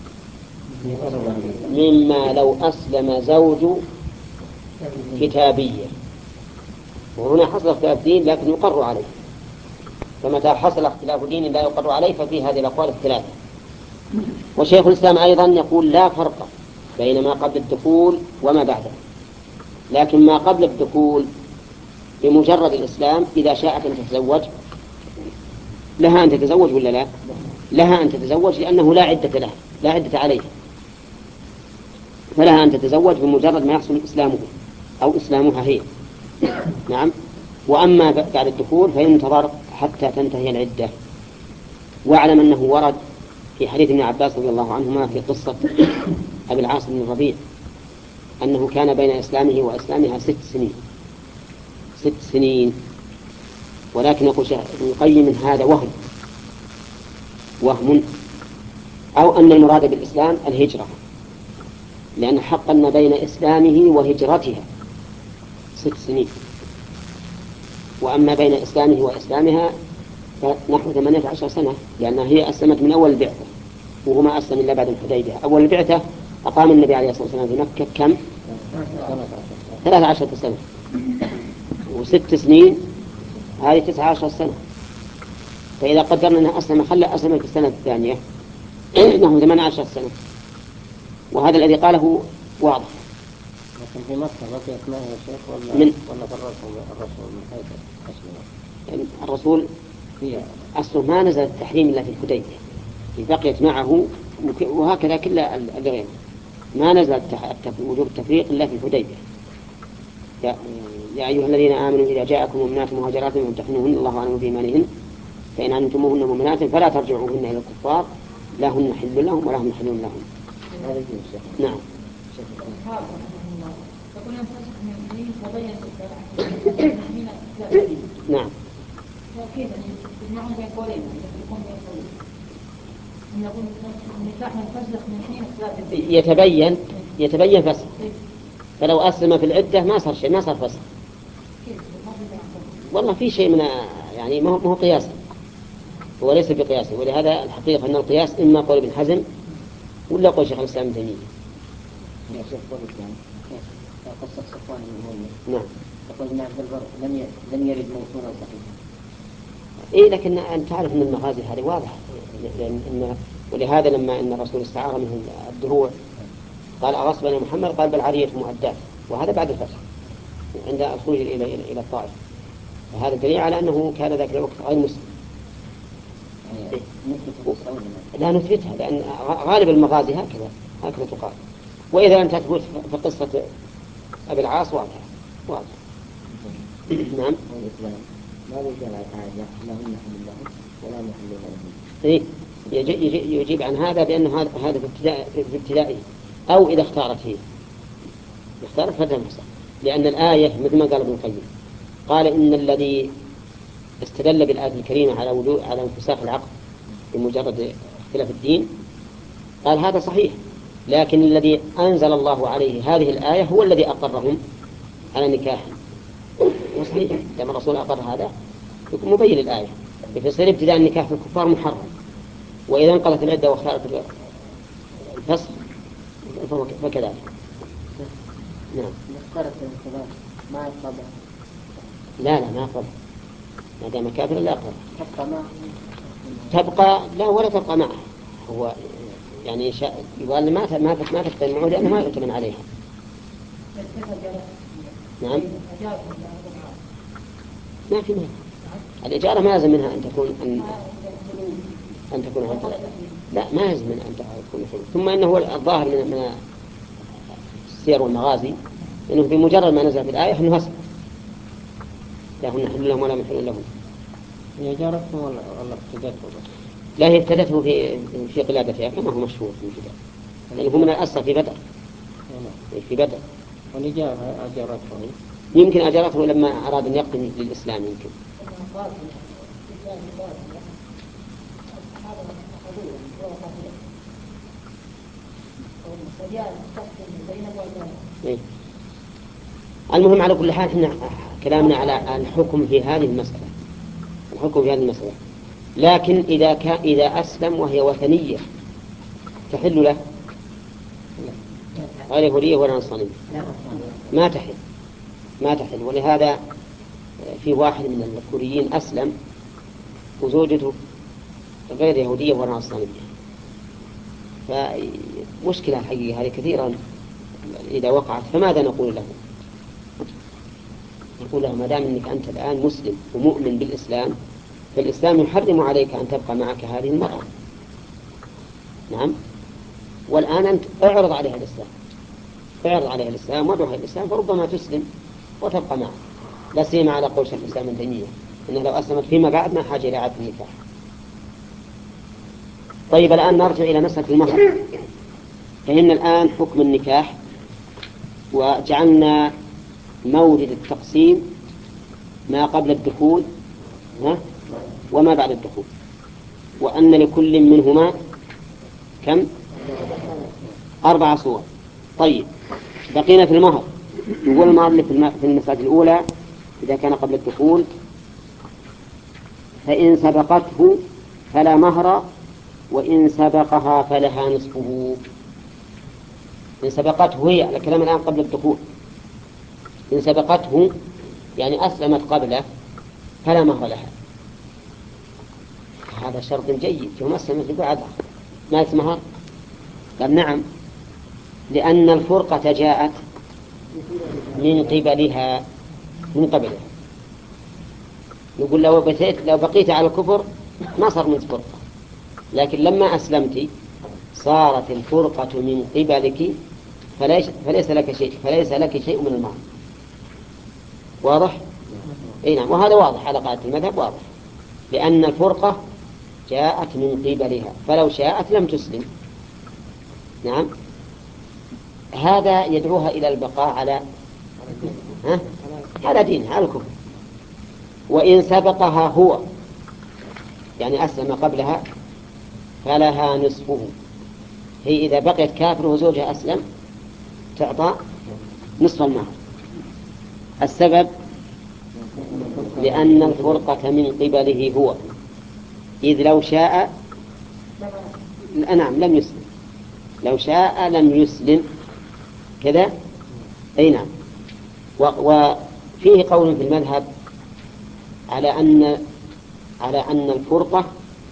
S1: مما لو أسلم زوج كتابية، وهنا حصل اختلاف دين لكن يقر عليه، فمتى حصل اختلاف دين لا يقر عليه ففي هذه الأقوال الثلاثة. وشيخ الإسلام أيضا يقول لا فرق بين ما قبل الدخول وما بعده، لكن ما قبل الدخول بمجرد الإسلام إذا شاءت أن تتزوج لها أن تتزوج ولا لا؟ لها أن تتزوج لأنه لا عدة لها لا عدة عليها، فلها أن تتزوج بمجرد ما يحصل إسلامه أو إسلامها هي. نعم. وأما بعد الدخول فينتظر حتى تنتهي العدة. واعلم أنه ورد في حديث ابن عباس رضي الله عنهما في قصة أبي العاص بن الربيع أنه كان بين إسلامه وإسلامها ست سنين ست سنين ولكن يقول شيخ ابن القيم من هذا وهم وهم أو أن المراد بالإسلام الهجرة، لأن حقا ما بين إسلامه وهجرتها ست سنين، وأما بين إسلامه وإسلامها فنحو ثمانية عشر سنة، لأنها هي أسلمت من أول البعثة وهو ما أسلم إلا بعد الحديبية. أول البعثة أقام النبي عليه الصلاة والسلام في مكة كم؟ ثلاث عشرة سنة، وست سنين هذه تسعة عشر سنة، فإذا قدرنا أنها أسلم خلى أسلم في السنة الثانية نحو ثمانية عشر سنة، وهذا الذي قاله واضح.
S3: لكن في مكة بقيت معه يا شيخ ولا
S1: من
S3: ولا الرسول الرسول من حيث أسلم؟
S1: يعني الرسول أصله ما نزل التحريم إلا في الحديبية، بقيت معه، وهكذا كل الغير ما نزل وجوب التفريق إلا في الحديبية. يا, يا أيها الذين آمنوا إذا جاءكم مؤمنات مهاجرات فامتحنوهن الله أعلم بإيمانهن فإن علمتموهن مؤمنات فلا ترجعوهن إلى الكفار لا هن حل لهم ولا هم يحلون لهم. نعم. نعم. يتبين يتبين فسخ، فلو أسلم في العدة ما صار شيء ما صار فسخ. والله في شيء من يعني ما هو قياسا، هو ليس بقياسه، ولهذا الحقيقة أن القياس إما قول ابن حزم ولا قول شيخ الإسلام ابن تيمية.
S3: يا شيخ قول الإسلام قصة صفوان بن أمية.
S1: نعم.
S3: يقول إن عبد البر لم لم يرد موصولا صحيحا.
S1: إيه لكن أنت تعرف أن المغازي هذه واضحة، لأن إن ولهذا لما أن الرسول استعار منه الدروع قال أغصب يا محمد، قال بل عارية مؤدات، وهذا بعد الفتح عند الخروج إلى إلى إلى الطائف، وهذا دليل على أنه كان ذاك الوقت غير مسلم.
S3: إيه.
S1: لا نثبتها لأن غالب المغازي هكذا هكذا تقال، وإذا لم تثبت في قصة أبي العاص واضح واضح. نعم.
S3: ما يجب على الحاجة لا هم يحل لهم ولا هم يحلون لهم.
S1: إيه يجيب عن هذا بأنه هذا هذا في ابتداء في ابتدائه، أو إذا اختارت هي اختارت فتح المسح، لأن الآية مثل ما قال ابن القيم قال إن الذي استدل بالآية الكريمة على وجود على انفساخ العقد بمجرد اختلاف الدين قال هذا صحيح، لكن الذي أنزل الله عليه هذه الآية هو الذي أقرهم على نكاح وصحيح. لما الرسول أقر هذا يكون مبين الآية، فيصير ابتداء النكاح في الكفار محرم، وإذا انقضت العدة واختارت الفسخ فكذلك. نعم.
S3: نختارت الانقضاء ما يقضى.
S1: لا لا ما يقضى، ما دام كافر لا يقضى.
S3: تبقى معه.
S1: تبقى لا ولا تبقى معه، هو يعني شاء يقال ما ما ما تفتن معه لأنه ما يؤتمن عليها. نعم. ما في مانع. الإجارة ما لازم منها أن تكون أن أن تكون عقد. لا ما لازم منها أن تكون حلول. ثم إنه الظاهر من من السير والمغازي إنه في مجرد ما نزل في الآية إنه هسب لا هن حل لهم ولا محل لهم.
S4: هي جارتهم ولا ولا ابتدته؟
S1: لا هي ابتدته في في قلادتها كما هو مشهور في الكتاب، لأنه هو من الأصل في بدر. في بدر.
S4: ونجار أجارته.
S1: يمكن أجارته لما أراد أن يقدم للإسلام يمكن. إيه. المهم على كل حال احنا كلامنا على الحكم في هذه المسألة، الحكم في هذه المسألة. لكن إذا كان إذا أسلم وهي وثنية تحل له غير يهودية ولا نصرانية ما تحل ما تحل. ولهذا في واحد من الكوريين أسلم وزوجته غير يهودية ولا نصرانية، فمشكلة الحقيقة هذه كثيرا إذا وقعت. فماذا نقول له؟ نقول له ما دام أنك أنت الآن مسلم ومؤمن بالإسلام فالإسلام يحرم عليك أن تبقى معك هذه المرأة. نعم. والآن أنت اعرض عليها الإسلام، اعرض عليها الإسلام وادعوها الإسلام فربما تسلم وتبقى معك. لا سيما على قول شيخ الإسلام ابن تيمية إنه لو أسلمت فيما بعد ما حاجة إلى عقد النكاح. طيب الآن نرجع إلى مسألة المهر. فهمنا الآن حكم النكاح وجعلنا مورد التقسيم ما قبل الدخول وما بعد الدخول، وأن لكل منهما كم؟ أربع صور. طيب بقينا في المهر. يقول المؤلف في المسألة الأولى إذا كان قبل الدخول فإن سبقته فلا مهر وإن سبقها فلها نصفه. إن سبقته هي الكلام الآن قبل الدخول، إن سبقته يعني أسلمت قبله فلا مهر لها. هذا شرط جيد. يوم أسلمت بعدها ما اسمها؟ قال نعم، لأن الفرقة جاءت من قبلها من قبلها. يقول لو بقيت لو بقيت على الكفر ما صار من فرقة، لكن لما أسلمت صارت الفرقة من قبلك فليس, فليس لك شيء فليس لك شيء من المهر. واضح؟ أي نعم. وهذا واضح على قاعدة المذهب واضح، لأن الفرقة جاءت من قبلها فلو شاءت لم تسلم. نعم. هذا يدعوها إلى البقاء على ها؟ على دين على الكفر. وإن سبقها هو يعني أسلم قبلها فلها نصفه. هي إذا بقيت كافر وزوجها أسلم تعطى نصف المهر. السبب لأن الفرقة من قبله هو، إذ لو شاء نعم لم يسلم، لو شاء لم يسلم كذا. أي نعم. وفيه قول في المذهب على أن على أن الفرقة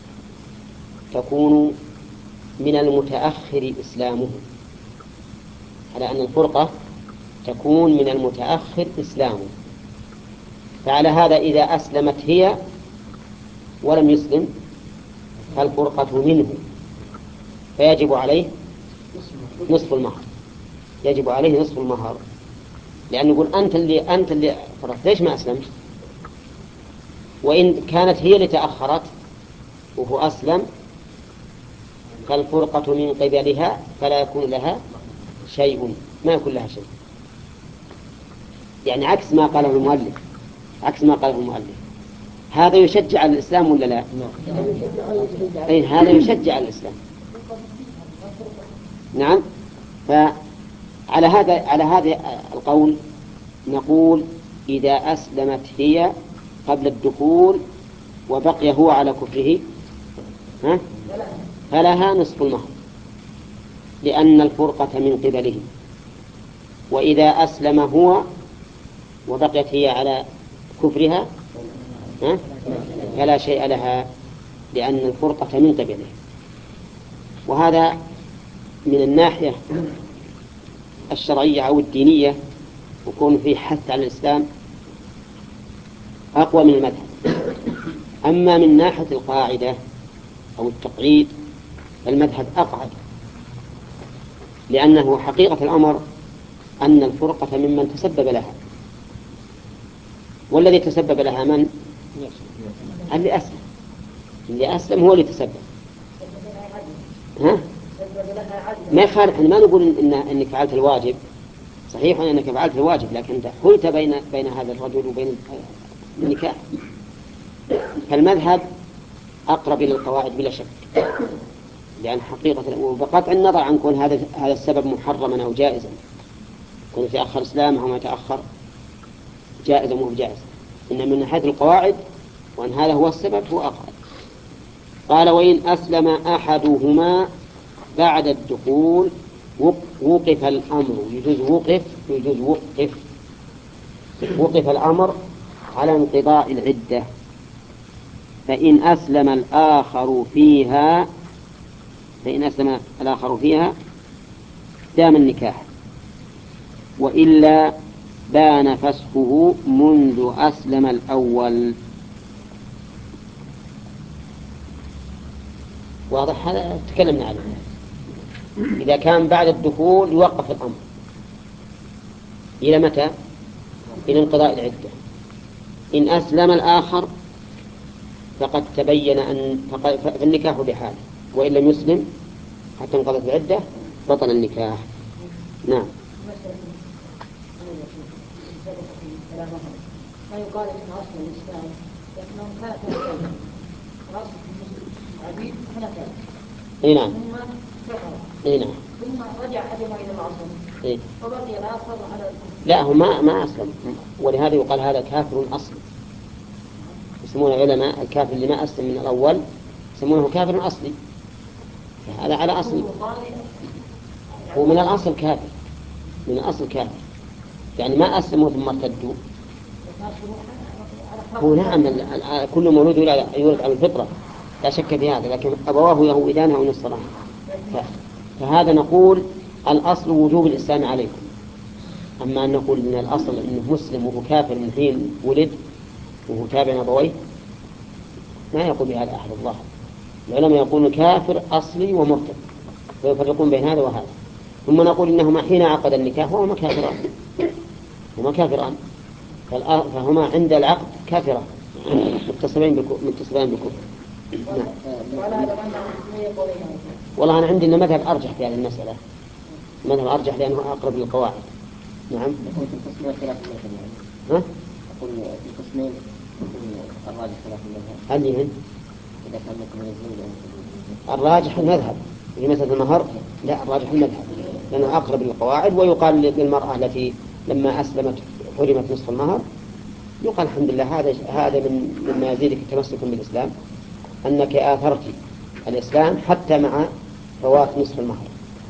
S1: تكون من المتأخر إسلامه، على أن الفرقة تكون من المتأخر إسلامه. فعلى هذا إذا أسلمت هي ولم يسلم فالفرقة منه فيجب عليه نصف المهر، يجب عليه نصف المهر. لأن يقول أنت اللي أنت اللي فرقت ليش ما أسلمت؟ وإن كانت هي اللي تأخرت وهو أسلم فالفرقة من قبلها فلا يكون لها شيء، ما يكون لها شيء. يعني عكس ما قاله المؤلف، عكس ما قاله المؤلف. هذا يشجع على الإسلام ولا لا؟ أي هذا يشجع على الإسلام. نعم فعلى هذا على هذا القول نقول إذا أسلمت هي قبل الدخول وبقي هو على كفره ها؟ فلها نصف المهر لأن الفرقة من قبله. وإذا أسلم هو وبقيت هي على كفرها ها؟ فلا شيء لها لأن الفرقة من قبله. وهذا من الناحية الشرعية أو الدينية وكون فيه حث على الإسلام أقوى من المذهب. أما من ناحية القاعدة أو التقعيد فالمذهب أقعد، لأنه حقيقة الأمر أن الفرقة ممن تسبب لها، والذي تسبب لها من؟ اللي أسلم. اللي أسلم هو اللي تسبب. ها؟ ما يخالف، ما نقول إن إنك فعلت الواجب، صحيح أنك فعلت الواجب، لكن أنت حلت بين بين هذا الرجل وبين النكاح. فالمذهب أقرب إلى القواعد بلا شك، لأن حقيقة وبقطع النظر عن كون هذا هذا السبب محرما أو جائزا، كون يتأخر إسلامه وما يتأخر جائزا ومو جائزا، إن من ناحية القواعد وأن هذا هو السبب هو أقرب. قال وإن أسلم أحدهما بعد الدخول وقف الأمر، يجوز وقف يجوز وقف وقف الأمر على انقضاء العدة. فإن أسلم الآخر فيها فإن أسلم الآخر فيها دام النكاح، وإلا بان فسخه منذ أسلم الأول. واضح هذا تكلمنا عليه. إذا كان بعد الدخول يوقف الأمر إلى متى؟ إلى انقضاء العدة. إن أسلم الآخر فقد تبين أن فالنكاح بحاله، وإن لم يسلم حتى انقضت العدة بطل النكاح. نعم.
S3: ما يقال إن أصل الإسلام لكنهم كانوا رأس عبيد حنفاء.
S1: إيه نعم.
S3: ثم كفر.
S1: إيه نعم.
S3: ثم رجع أحدهما إلى الأصل.
S1: إيه.
S3: فبقي الآخر على الكفر.
S1: لا هو ما ما أسلم، ولهذا يقال هذا كافر أصلي. يسمونه العلماء الكافر اللي ما أسلم من الأول يسمونه كافر أصلي. هذا على أصل، هو من الأصل كافر، من الأصل كافر، يعني ما أسلموا ثم ارتدوا. هو نعم كل مولود يولد على الفطرة لا شك في هذا، لكن أبواه يهودان أو نصران. فهذا نقول الأصل وجوب الإسلام عليكم. أما أن نقول إن الأصل إنه مسلم وهو كافر من حين ولد وهو تابع أبويه ما يقول بهذا أحد الله. العلماء يقولون كافر أصلي ومرتد ويفرقون بين هذا وهذا. ثم نقول إنهما حين عقد النكاح وهما كافران، هما كافران فهما عند العقد كافران متصلين بالكفر. نعم. والله أنا عندي أن المذهب أرجح في هذه المسألة، المذهب أرجح لأنه أقرب للقواعد. نعم.
S3: يكون في القسمين خلاف المذهب يعني.
S1: ها؟
S3: أقول في القسمين الراجح خلاف المذهب.
S1: هل هن؟
S3: إذا كان ممكن يزيد
S1: الراجح المذهب في مسألة المهر، لا الراجح المذهب لأنه أقرب للقواعد. ويقال للمرأة التي لما أسلمت حرمت نصف المهر يقال الحمد لله هذا هذا من مما يزيدك تمسكا بالإسلام أنك آثرت الإسلام حتى مع فوات نصف المهر.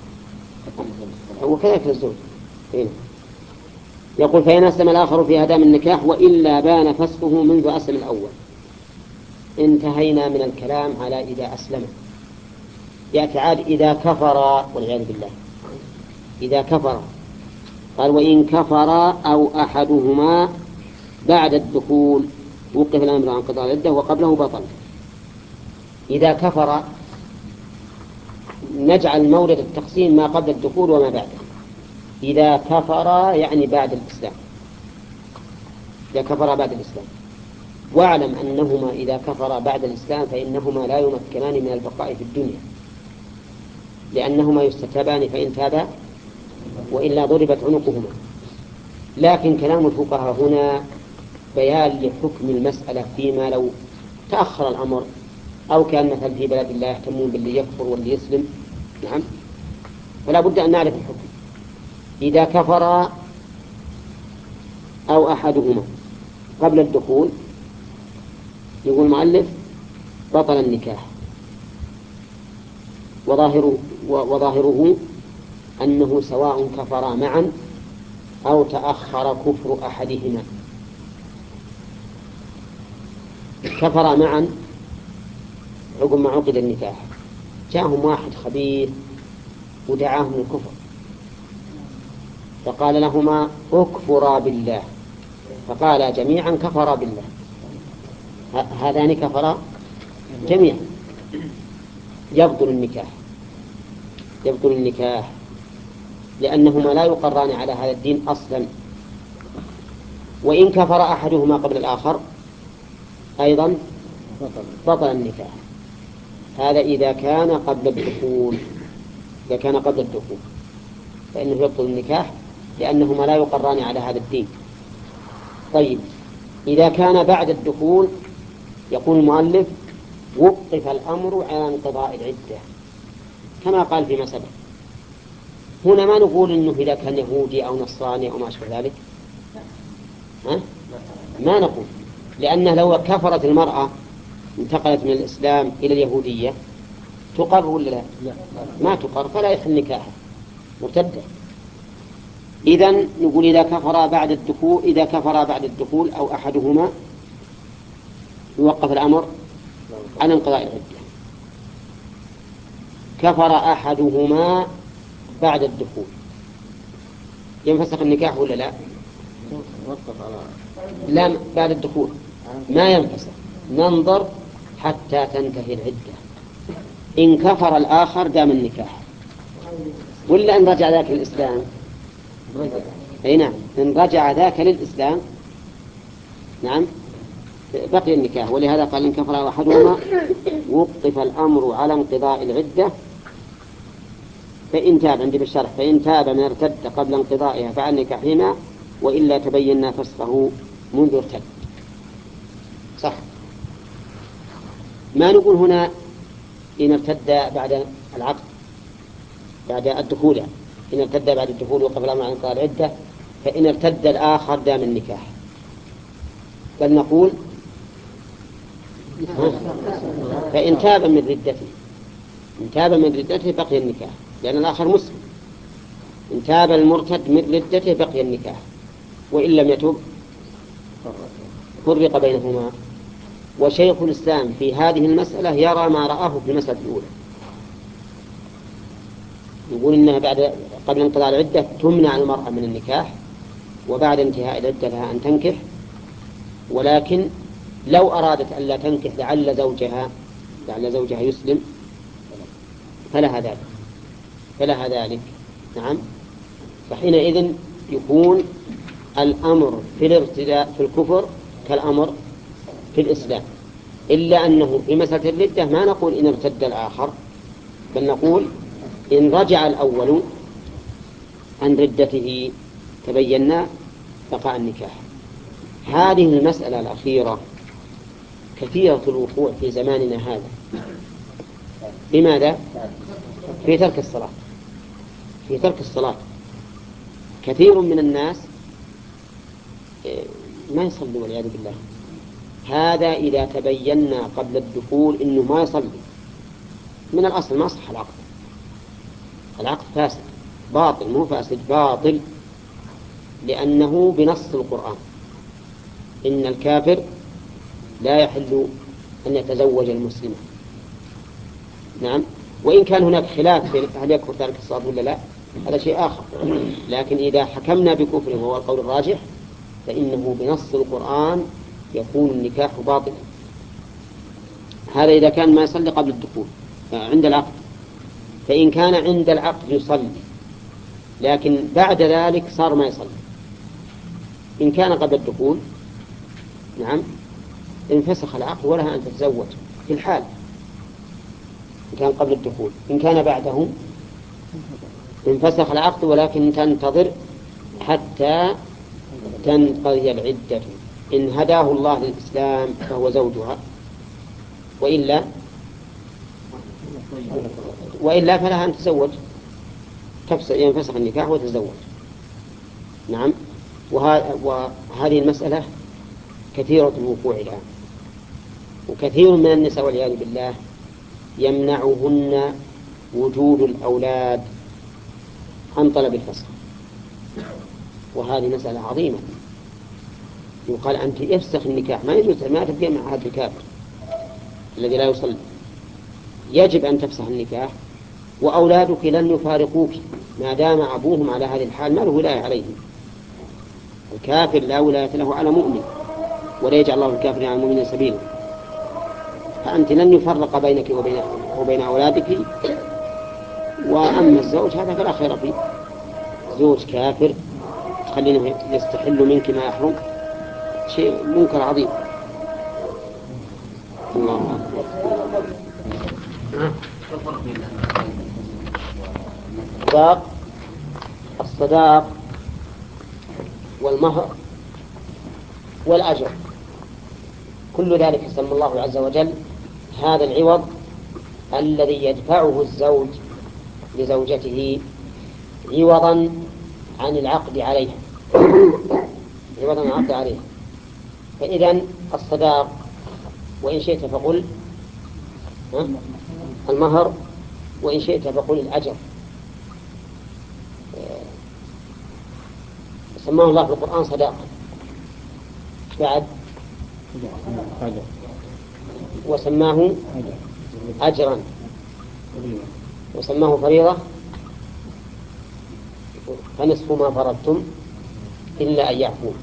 S1: وكذلك الزوج. إيه؟ يقول فإن أسلم الآخر في هدام النكاح وإلا بان فسخه منذ أسلم الأول. انتهينا من الكلام على إذا أسلم. يأتي عاد إذا كفر والعياذ بالله. إذا كفر قال وإن كفر أو أحدهما بعد الدخول وقف الأمر عن قضاء العدة وقبله بطل. إذا كفر نجعل مورد التقسيم ما قبل الدخول وما بعده. إذا كفر يعني بعد الإسلام، إذا كفر بعد الإسلام. واعلم أنهما إذا كفر بعد الإسلام فإنهما لا يمكنان من البقاء في الدنيا، لأنهما يستتابان فإن تابا وإلا ضربت عنقهما. لكن كلام الفقهاء هنا بيان لحكم المسألة فيما لو تأخر الأمر أو كان مثلا في بلد لا يهتمون باللي يكفر واللي يسلم. نعم. فلا بد أن نعرف الحكم. إذا كفر أو أحدهما قبل الدخول يقول المؤلف بطل النكاح، وظاهره, وظاهره أنه سواء كفرا معا أو تأخر كفر أحدهما. كفرا معا عقب ما عقد النكاح جاءهم واحد خبيث ودعاهم الكفر فقال لهما اكفرا بالله، فقال جميعا كفرا بالله، هذان كفرا جميعا، يبطل النكاح، يبطل النكاح لأنهما لا يقران على هذا الدين أصلا. وإن كفر أحدهما قبل الآخر أيضا بطل النكاح. هذا إذا كان قبل الدخول، إذا كان قبل الدخول فإنه يبطل النكاح لأنهما لا يقران على هذا الدين. طيب إذا كان بعد الدخول يقول المؤلف وقف الأمر على انقضاء العدة كما قال فيما سبق. هنا ما نقول إنه إذا كان يهودي أو نصراني أو ما أشبه ذلك، ها؟ ما نقول، لأنه لو كفرت المرأة انتقلت من الإسلام إلى اليهودية تقر ولا لا؟ ما تقر، فلا يحل نكاحها، مرتدة. إذن نقول إذا كفر بعد الدخول، إذا كفر بعد الدخول أو أحدهما يوقف الأمر عن انقضاء العدة. كفر أحدهما بعد الدخول ينفسخ النكاح ولا لا؟ لا، بعد الدخول ما ينفسخ، ننظر حتى تنتهي العدة. إن كفر الآخر دام النكاح، ولا إن رجع ذاك للإسلام؟ أي نعم، إن رجع ذاك للإسلام نعم بقي النكاح. ولهذا قال إن كفر أحدهما وقف الأمر على انقضاء العدة فإن تاب، عندي بالشرح، فإن تاب من ارتد قبل انقضائها فعن نكاحهما وإلا تبين فسخه منذ ارتد. صح، ما نقول هنا إن ارتد بعد العقد، بعد الدخول، يعني إن ارتد بعد الدخول وقف الأمر عن انقضاء العدة فإن ارتد الآخر دام النكاح، بل نقول فإن تاب من ردته، إن تاب من ردته بقي النكاح لأن الآخر مسلم. إن تاب المرتد من ردته بقي النكاح، وإن لم يتب فرق بينهما. وشيخ الإسلام في هذه المسألة يرى ما رآه في المسألة الأولى، يقول إنها بعد قبل انقضاء العدة تمنع المرأة من النكاح، وبعد انتهاء العدة لها أن تنكح، ولكن لو أرادت أن لا تنكح لعل زوجها لعل زوجها يسلم فلها ذلك فلها ذلك نعم. فحينئذ يكون الأمر في الارتداء في الكفر كالأمر في الإسلام، إلا أنه في مسألة الردة ما نقول إن ارتد الآخر، بل نقول إن رجع الأول عن ردته تبينا بقاء النكاح. هذه المسألة الأخيرة كثيرة الوقوع في زماننا هذا. لماذا؟ في ترك الصلاة في ترك الصلاة كثير من الناس ما يصلي والعياذ بالله. هذا إذا تبينا قبل الدخول إنه ما يصلي، من الأصل ما صح العقد، العقد فاسد باطل، مو فاسد باطل، لأنه بنص القرآن إن الكافر لا يحل أن يتزوج المسلمة. نعم، وإن كان هناك خلاف في هل يكفر تارك الصلاة ولا لا، هذا شيء آخر، لكن إذا حكمنا بكفره وهو القول الراجح فإنه بنص القرآن يكون النكاح باطلا. هذا إذا كان ما يصلي قبل الدخول عند العقد. فإن كان عند العقد يصلي لكن بعد ذلك صار ما يصلي، إن كان قبل الدخول نعم انفسخ العقد ولها أن تتزوج في الحال إن كان قبل الدخول. إن كان بعده انفسخ العقد ولكن تنتظر حتى تنقضي العدة. إن هداه الله للإسلام فهو زوجها، وإلا وإلا فلها أن تتزوج، ينفسخ النكاح وتتزوج. نعم. وهذه المسألة كثيرة الوقوع الآن، وكثير من النساء والعياذ بالله يمنعهن وجود الأولاد عن طلب الفسخ، وهذه مسألة عظيمة. يقال أنت افسخ النكاح، ما يجوز، ما تبقى مع هذا الكافر الذي لا يصلي، يجب أن تفسخ النكاح، وأولادك لن يفارقوك ما دام أبوهم على هذه الحال، ما له ولاية عليهم. الكافر لا ولاية له على مؤمن، ولا يجعل الله الكافر على المؤمن سبيلا. فأنت لن يفرق بينك وبين, وبين أولادك. وأما الزوج هذا فلا خير فيه، زوج كافر تخلينه يستحل منك ما يحرم، شيء منكر عظيم. الله أكبر. الصداق والمهر والأجر كل ذلك سمى الله عز وجل هذا العوض الذي يدفعه الزوج لزوجته عوضا عن العقد عليها عوضا عن العقد عليها. فإذن الصداق وإن شئت فقل المهر، وإن شئت فقل الأجر. سماه الله في القرآن صداقا، بعد وسماه أجرا، وسماه فريضة، فنصف ما فرضتم إلا أن يعفون.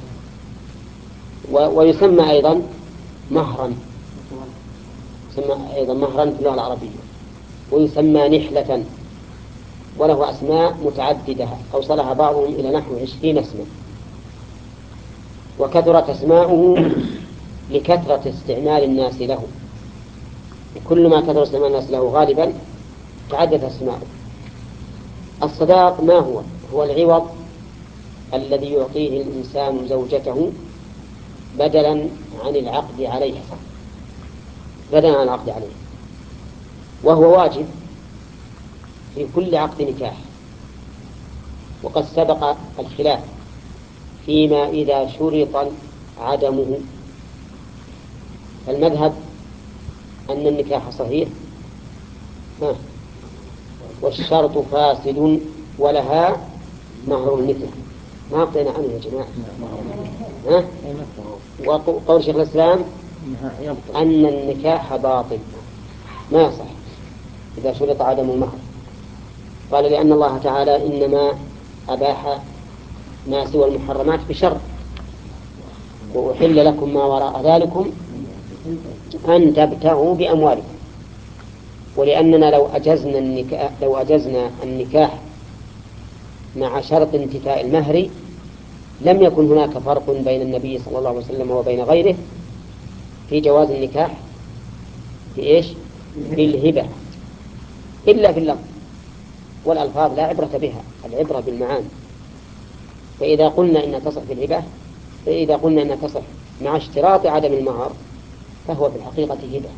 S1: ويسمى أيضا مهرا، يسمى أيضا مهرا في اللغة العربية، ويسمى نحلة، وله أسماء متعددة أوصلها بعضهم إلى نحو عشرين اسما، وكثرت أسماؤه لكثرة استعمال الناس له، وكل ما كثر استعمال الناس له غالبا تعدد أسماؤه. الصداق ما هو؟ هو العوض الذي يعطيه الإنسان زوجته بدلا عن العقد عليها، بدلا عن العقد عليها، وهو واجب في كل عقد نكاح. وقد سبق الخلاف فيما إذا شرط عدمه، فالمذهب أن النكاح صحيح والشرط فاسد ولها مهر مثله. ما أعطينا عنه يا جماعة. ها؟ وقول شيخ الإسلام أن النكاح باطل ما يصح إذا شرط عدم المهر. قال لأن الله تعالى إنما أباح ما سوى المحرمات بشرط، وأحل لكم ما وراء ذلكم أن تبتغوا بأموالكم. ولأننا لو أجزنا النكاح, لو أجزنا النكاح مع شرط انتفاء المهر لم يكن هناك فرق بين النبي صلى الله عليه وسلم وبين غيره في جواز النكاح في إيش؟ في الهبة، إلا في اللفظ، والألفاظ لا عبرة بها، العبرة بالمعاني. فإذا قلنا إن تصح في الهبة، فإذا قلنا إن تصح مع اشتراط عدم المهر فهو في الحقيقة هبة.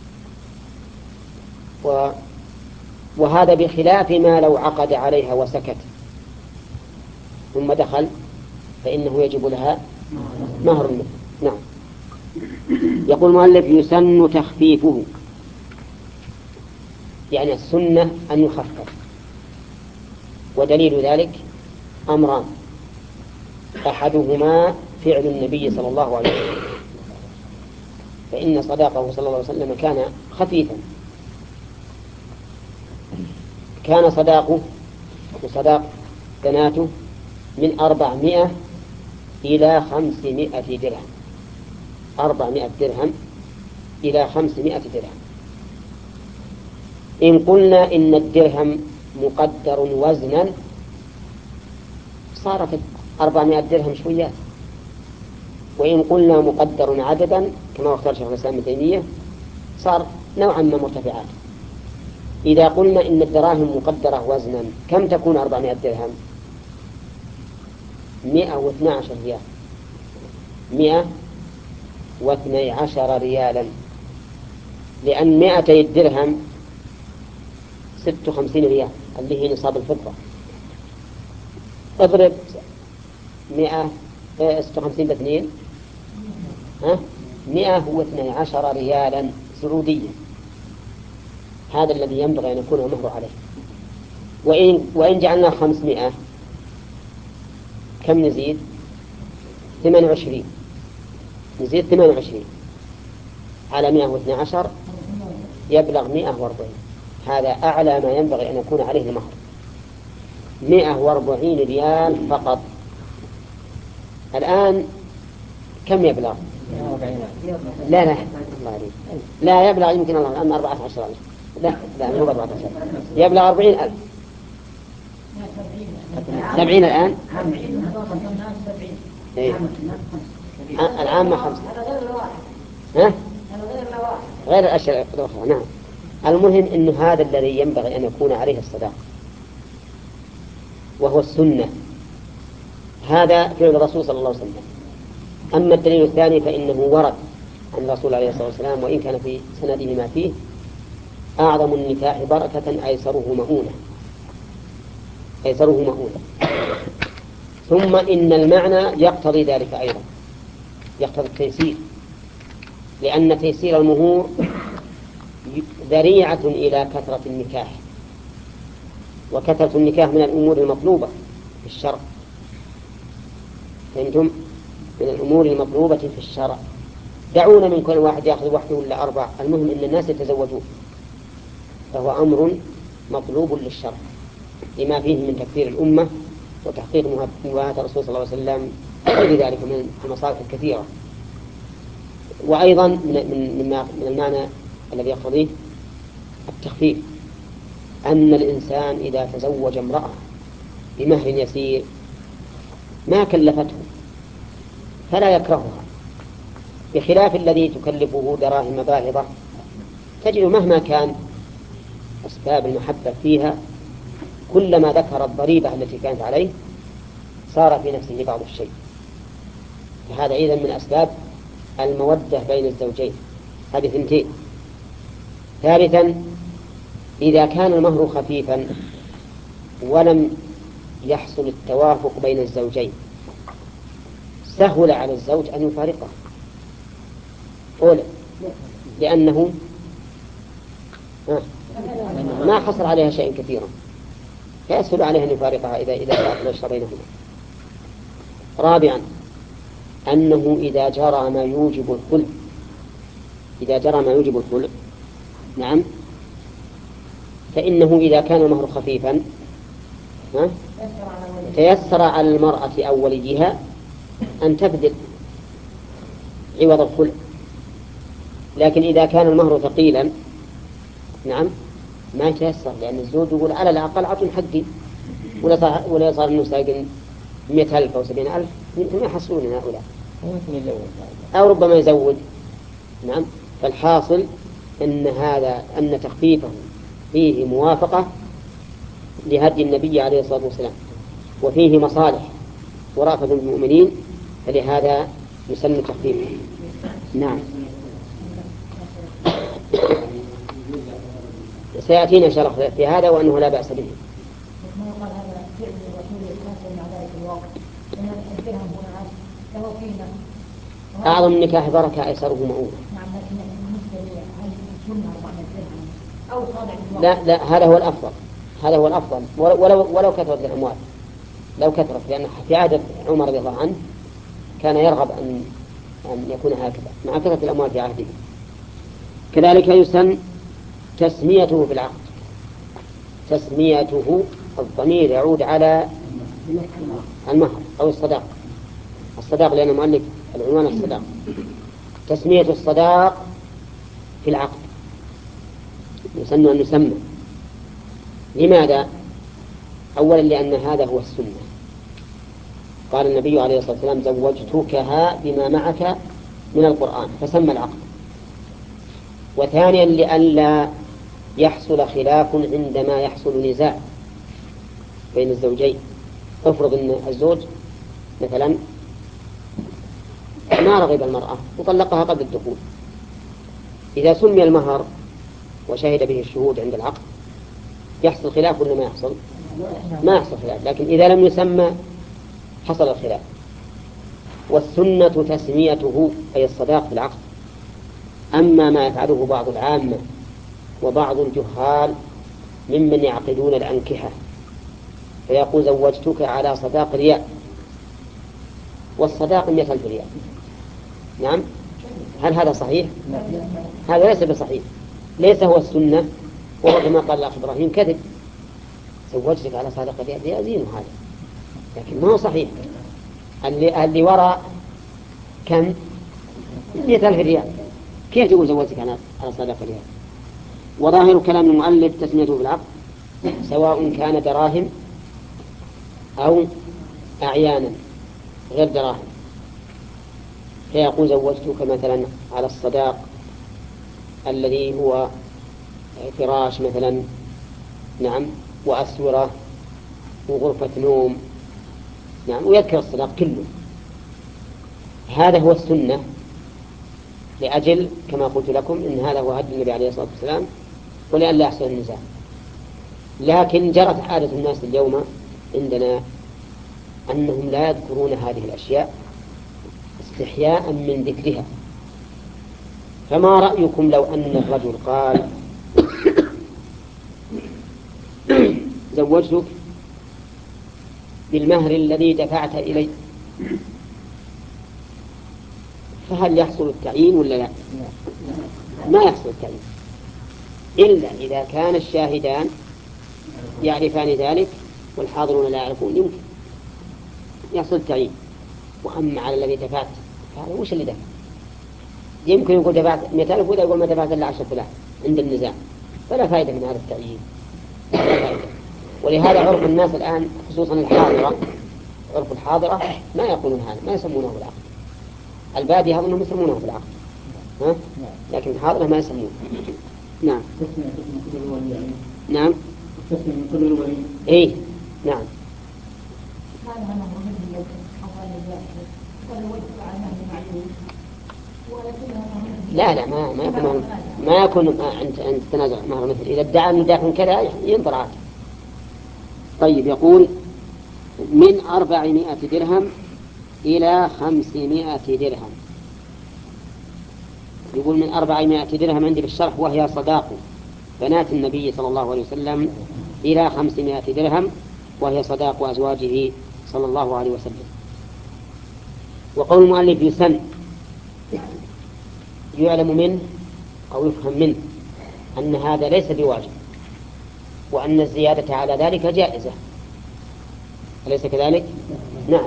S1: و... وهذا بخلاف ما لو عقد عليها وسكت ثم دخل فإنه يجب لها مهر مثل. نعم. يقول المؤلف يسن تخفيفه، يعني السنة أن يخفف، ودليل ذلك أمران، أحدهما فعل النبي صلى الله عليه وسلم، فإن صداقه صلى الله عليه وسلم كان خفيفا، كان صداقه وصداق بناته من أربعمائة إلى خمسمائة درهم، أربعمائة درهم إلى خمسمائة درهم. إن قلنا إن الدرهم مقدر وزنا صارت أربعمائة درهم شويات، وإن قلنا مقدر عددا كما اختار شيخ الإسلام ابن تيمية صار نوعا ما مرتفعات. إذا قلنا إن الدراهم مقدرة وزنا كم تكون أربعمائة درهم؟ مئة واثنى عشر ريال، مئة واثنى عشر ريالا، لأن مئتي الدرهم ست وخمسين ريال اللي هي نصاب الفضة. اضرب مئة ستة وخمسين باثنين، ها مئة واثني عشر ريالا سعوديا. هذا الذي ينبغي أن يكون المهر عليه. وإن, وإن جعلنا خمسمائة كم نزيد؟ ثمان وعشرين، نزيد ثمان وعشرين على مئة واثني عشر يبلغ مئة وأربعين. هذا أعلى ما ينبغي أن يكون عليه المهر، مئة وأربعين ريال فقط. الآن كم يبلغ؟ لا لا الله عليك. لا يبلغ يمكن الله الآن أربعة عشر ألف. لا لا مو أربعة عشر، يبلغ أربعين ألف. سبعين الآن. إيه؟ العامة خمسة. ها؟ غير الأشياء الأخرى. نعم. المهم أن هذا الذي ينبغي أن يكون عليه الصداقة وهو السنة، هذا فعل الرسول صلى الله عليه وسلم. أما الدليل الثاني فإنه ورد عن الرسول عليه الصلاة والسلام، وإن كان في سنده ما فيه: أعظم النكاح بركة أيسره مؤونة، أيسره مؤونة. ثم إن المعنى يقتضي ذلك أيضا، يقتضي التيسير، لأن تيسير المهور ذريعة إلى كثرة النكاح، وكثرة النكاح من الأمور المطلوبة في الشرع. فهمتم؟ من الأمور المطلوبة في الشرع. دعونا من كل واحد يأخذ واحدة ولا أربع، المهم أن الناس يتزوجون، فهو أمر مطلوب للشرع لما فيه من تكثير الأمة وتحقيق مباهاة الرسول صلى الله عليه وسلم وغير ذلك من المصالح الكثيرة. وأيضا من من المعنى الذي يقتضيه التخفيف، أن الإنسان إذا تزوج امرأة بمهر يسير ما كلفته فلا يكرهها، بخلاف الذي تكلفه دراهم باهظة تجد مهما كان أسباب المحبة فيها كلما ذكر الضريبة التي كانت عليه صار في نفسه بعض الشيء. فهذا أيضا من أسباب المودة بين الزوجين. هذه ثنتين. ثالثا: إذا كان المهر خفيفا ولم يحصل التوافق بين الزوجين سهل على الزوج أن يفارقه، أولا لأنه ما حصل عليها شيء كثيرا فيسهل عليه أن يفارقها إذا إذا أخلص بينهما. رابعا: أنه إذا جرى ما يوجب الخلع إذا جرى ما يوجب الخلع نعم فإنه إذا كان المهر خفيفا ها تيسر على المرأة أو وليها أن تبذل عوض الخلع. لكن إذا كان المهر ثقيلا نعم ما يتيسر، لأن الزوج يقول على الأقل عطوا حقي، ولا صار إنه ساقن مئة ألف أو سبعين ألف يمكن ما يحصلون هؤلاء، أو ربما يزود. نعم. فالحاصل أن هذا أن تخفيفه فيه موافقة لهدي النبي عليه الصلاة والسلام، وفيه مصالح ورافة المؤمنين، فلهذا يسن تخفيفه. نعم. سيأتينا إن شاء الله في هذا وأنه لا بأس به. أعظم النكاح بركة أيسره مؤونة. لا لا هذا هو الأفضل، هذا هو الأفضل ولو ولو كثرت الأموال، لو كثرت، لأن في عهد عمر رضي الله عنه كان يرغب أن أن يكون هكذا مع كثرة الأموال في عهده. كذلك يسن تسميته في العقد. تسميته الضمير يعود على المهر أو الصداق. الصداق لأن مؤلف العنوان الصداق. تسمية الصداق في العقد يسن أن يسمى. لماذا؟ أولا لأن هذا هو السنة. قال النبي عليه الصلاة والسلام: زوجتكها بما معك من القرآن، فسمى العقد. وثانيا لئلا يحصل خلاف عندما يحصل نزاع بين الزوجين. افرض أن الزوج مثلا ما رغب المرأة وطلقها قبل الدخول، إذا سمي المهر وشهد به الشهود عند العقد يحصل خلاف ولا ما يحصل؟ ما يحصل خلاف. لكن إذا لم يسمى حصل الخلاف. والسنة تسميته أي الصداق في العقد. أما ما يفعله بعض العامة وبعض الجهال ممن يعقدون الأنكحة فيقول زوجتك على صداق ريال، والصداق مئة ألف ريال، نعم، هل هذا صحيح؟ هذا ليس بصحيح، ليس هو السنة، وهو كما قال الأخ إبراهيم كذب، زوجتك على صداق ريال يزين هذا، لكن ما هو صحيح. اللي, اللي وراء كم؟ مئة ألف ريال، كيف تقول زوجتك على صداق ريال؟ وظاهر كلام المؤلف تسميته بالعقد سواء كان دراهم أو أعيانا غير دراهم، فيقول زوجتك مثلا على الصداق الذي هو فراش مثلا، نعم، وأسورة وغرفة نوم، نعم، ويذكر الصداق كله. هذا هو السنة، لأجل كما قلت لكم إن هذا هو هدي النبي عليه الصلاة والسلام ولأن لا يحصل النزاع. لكن جرت عادة الناس اليوم عندنا أنهم لا يذكرون هذه الأشياء استحياء من ذكرها. فما رأيكم لو أن الرجل قال زوجتك بالمهر الذي دفعت إلي، فهل يحصل التعيين ولا لا؟ ما يحصل التعيين إلا إذا كان الشاهدان يعرفان ذلك والحاضرون لا يعرفون، يمكن يحصل التعيين. وأما على الذي دفعت هذا وش اللي دفع؟ يمكن يقول دفعت مئة ألف وإذا يقول ما دفعت إلا عشرة آلاف عند النزاع، فلا فائدة من هذا التعيين، لا فائدة. ولهذا عرف الناس الآن خصوصا الحاضرة، عرف الحاضرة ما يقولون هذا، ما يسمونه بالعقد. البادية أظنهم يسمونه بالعقد، ها؟ لكن الحاضرة ما يسمونه. نعم نعم إيه نعم. لا لا ما ما يكون ما يكون عند عند تنازع مهر مثل إذا ادعى أن دافع كذا ينظر عاد. طيب يقول من أربعمائة درهم إلى خمسمائة درهم. يقول من أربعمائة درهم عندي بالشرح وهي صداق بنات النبي صلى الله عليه وسلم إلى خمسمائة درهم وهي صداق أزواجه صلى الله عليه وسلم. وقول المؤلف يسن يعلم منه أو يفهم منه أن هذا ليس بواجب، وأن الزيادة على ذلك جائزة، أليس كذلك؟ نعم.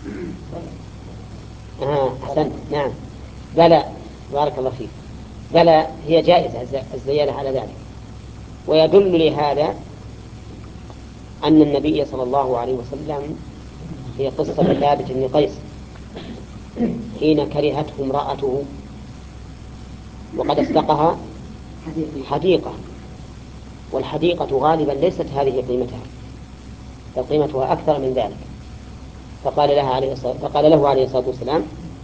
S1: آه أحسن، نعم، بلى، بارك الله فيك، بلى هي جائزة الزيادة على ذلك. ويدل لهذا أن النبي صلى الله عليه وسلم في قصة ثابت بن قيس حين كرهته امرأته وقد استقها حديقة، والحديقة غالبا ليست هذه قيمتها، فقيمتها أكثر من ذلك، فقال لها عليه الصلاة فقال له عليه الصلاة والسلام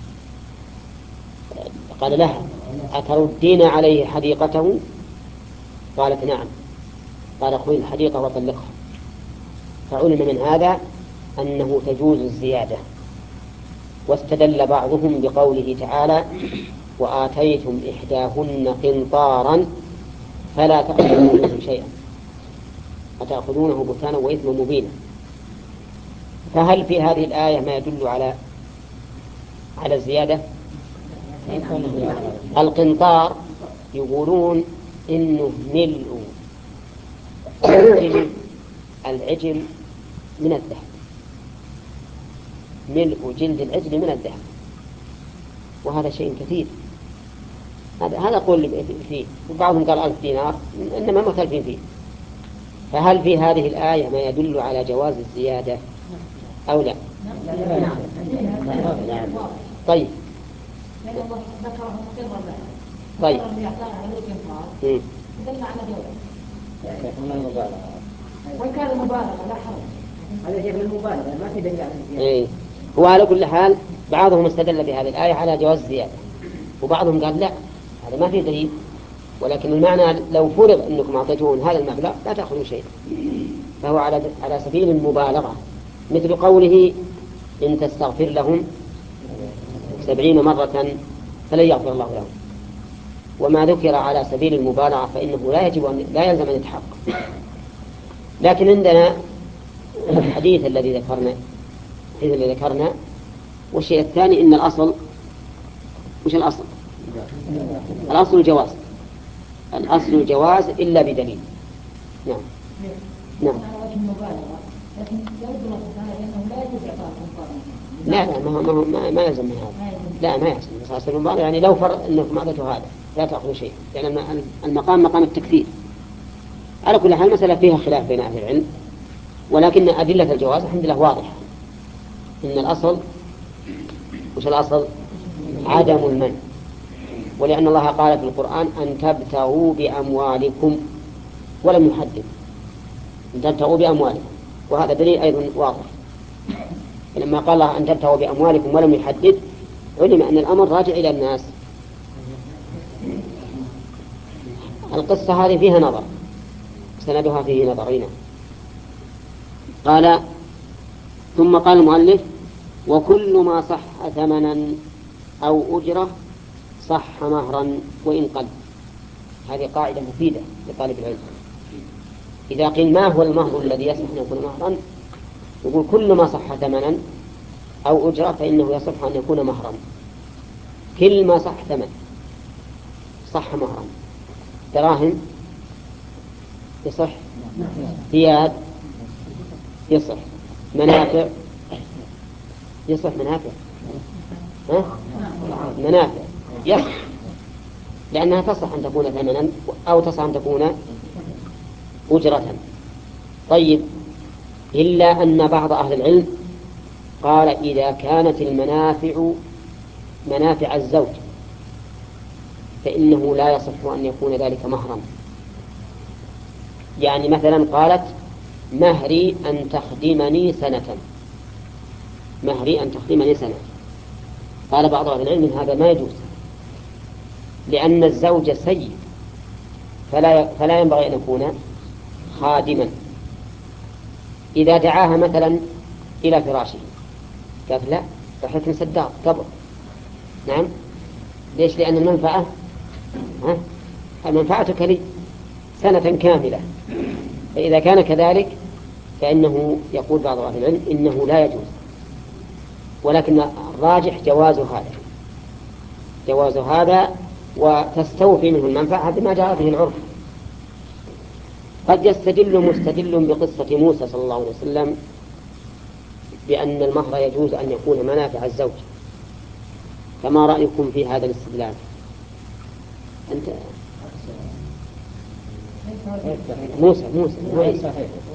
S1: قال لها أتردين عليه حديقته؟ قالت نعم. قال خذي الحديقة وطلقها. فعلم من هذا أنه تجوز الزيادة. واستدل بعضهم بقوله تعالى وآتيتم إحداهن قنطارا فلا تأخذوا منه شيئا أتأخذونه بهتانا وإثما مبينا. فهل في هذه الآية ما يدل على على الزيادة؟ القنطار يقولون إنه ملء العجل, العجل من الذهب، ملء جلد العجل من الذهب، وهذا شيء كثير. هذا هذا قول فيه، وبعضهم قال ألف دينار، إنما مختلفين فيه. فهل في هذه الآية ما يدل على جواز الزيادة أو لا؟ طيب طيب
S3: وإن كان مبالغة لا حرج، هذا شيء من المبالغة ما في دليل على الزيادة.
S1: إيه. هو على كل حال بعضهم استدل بهذه الآية على جواز الزيادة، وبعضهم قال لا هذا ما في دليل، ولكن المعنى لو فرض أنكم أعطيتون هذا المبلغ لا تأخذوا شيء، فهو على على سبيل المبالغة، مثل قوله إن تستغفر لهم سبعين مرة فلن يغفر الله له. وما ذكر على سبيل المبالغة فإنه لا يجب أن لا يلزم أن يتحقق. لكن عندنا الحديث الذي ذكرنا الحديث الذي ذكرنا والشيء الثاني إن الأصل وش الأصل؟ الأصل الجواز. الأصل الجواز إلا بدليل. نعم نعم. لا لا ما ما ما, ما يلزم من هذا. لا ما يلزم. أصل المبالغة يعني لو فرض أنه معدته هذا لا تأخذ شيء لأن يعني المقام مقام التكفير. على كل حال المسألة فيها خلاف بين أهل العلم ولكن أدلة الجواز الحمد لله واضحة. إن الأصل وش الأصل؟ عدم المنع. ولأن الله قال في القرآن أن تبتغوا بأموالكم ولم يحدد أن تبتغوا بأموالكم وهذا دليل أيضا واضح. لما قال الله أن تبتغوا بأموالكم ولم يحدد علم أن الأمر راجع إلى الناس. القصة هذه فيها نظر سندها فيه نظرين. قال ثم قال المؤلف وكل ما صح ثمنا أو أجرة صح مهرا وإن قل. هذه قاعدة مفيدة لطالب العلم. إذا قيل ما هو المهر الذي يصح أن يكون مهرا يقول كل ما صح ثمنا أو أجرة فإنه يصح أن يكون مهرا. كل ما صح ثمن صح مهرا. دراهم يصح، ثياب يصح، منافع يصح منافع ها؟ منافع يصح لأنها تصح أن تكون ثمنا أو تصح أن تكون أجرة. طيب إلا أن بعض أهل العلم قال إذا كانت المنافع منافع الزوج فإنه لا يصح أن يكون ذلك مهرا. يعني مثلا قالت مهري أن تخدمني سنة، مهري أن تخدمني سنة. قال بعض أهل العلم هذا ما يجوز لأن الزوج سيد فلا فلا ينبغي أن يكون خادما. إذا دعاها مثلا إلى فراشه قالت لا بحكم سداد قبر. نعم ليش؟ لأن المنفعة ها؟ المنفعة لي سنة كاملة. فإذا كان كذلك فإنه يقول بعض أهل العلم إنه لا يجوز. ولكن الراجح جواز هذا جواز هذا وتستوفي منه المنفعة بما جاء به العرف. قد يستدل مستدل بقصة موسى صلى الله عليه وسلم بأن المهر يجوز أن يكون منافع الزوج. فما رأيكم في هذا الاستدلال؟ أنت موسى موسى موسى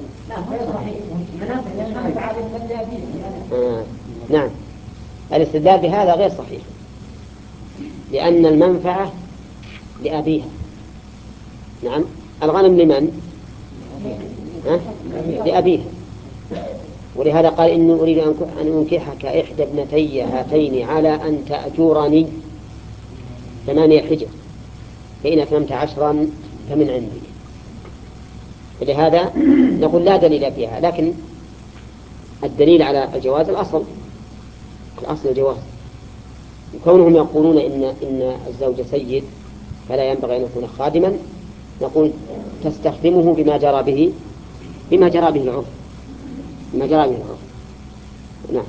S1: آه. نعم الاستدلال بهذا غير صحيح لأن المنفعة لأبيها. نعم الغنم لمن؟ ها؟ لأبيها. ولهذا قال إني أريد أن أنكحك إحدى ابنتي هاتين على أن تأجرني ثمانية حجج فإن أتممت عشرا فمن عندي. ولهذا نقول لا دليل فيها. لكن الدليل على الجواز الأصل الأصل الجواز. كونهم يقولون إن إن الزوج سيد فلا ينبغي أن يكون خادما نقول تستخدمه بما جرى به بما جرى به العرف بما جرى به العرف. نعم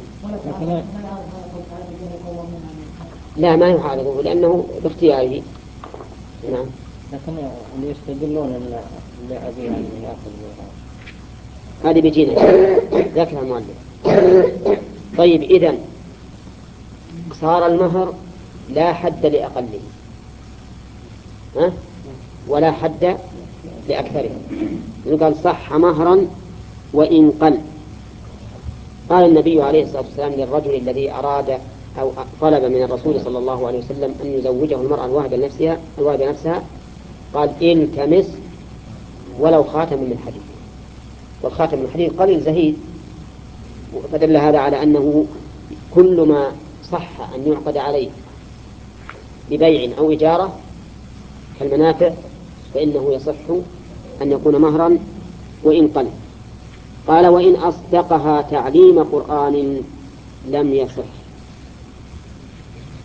S1: لا ما يعارضه لأنه باختياره. نعم
S4: لكن اللي يستدلون ان لأبي أن يأخذ
S1: هذه بيجينا ذكرها المؤلف. طيب إذن صار المهر لا حد لأقله ها؟ ولا حد لأكثره. قال صح مهرا وإن قل. قال النبي عليه الصلاة والسلام للرجل الذي أراد أو طلب من الرسول صلى الله عليه وسلم أن يزوجه المرأة الواحدة نفسها الواحدة نفسها قال التمس ولو خاتم من حديد. والخاتم من حديد قليل زهيد. فدل هذا على أنه كل ما صح أن يعقد عليه ببيع أو إجارة كالمنافع فإنه يصح أن يكون مهرا وإن قل. قال وإن أصدقها تعليم قرآن لم يصح.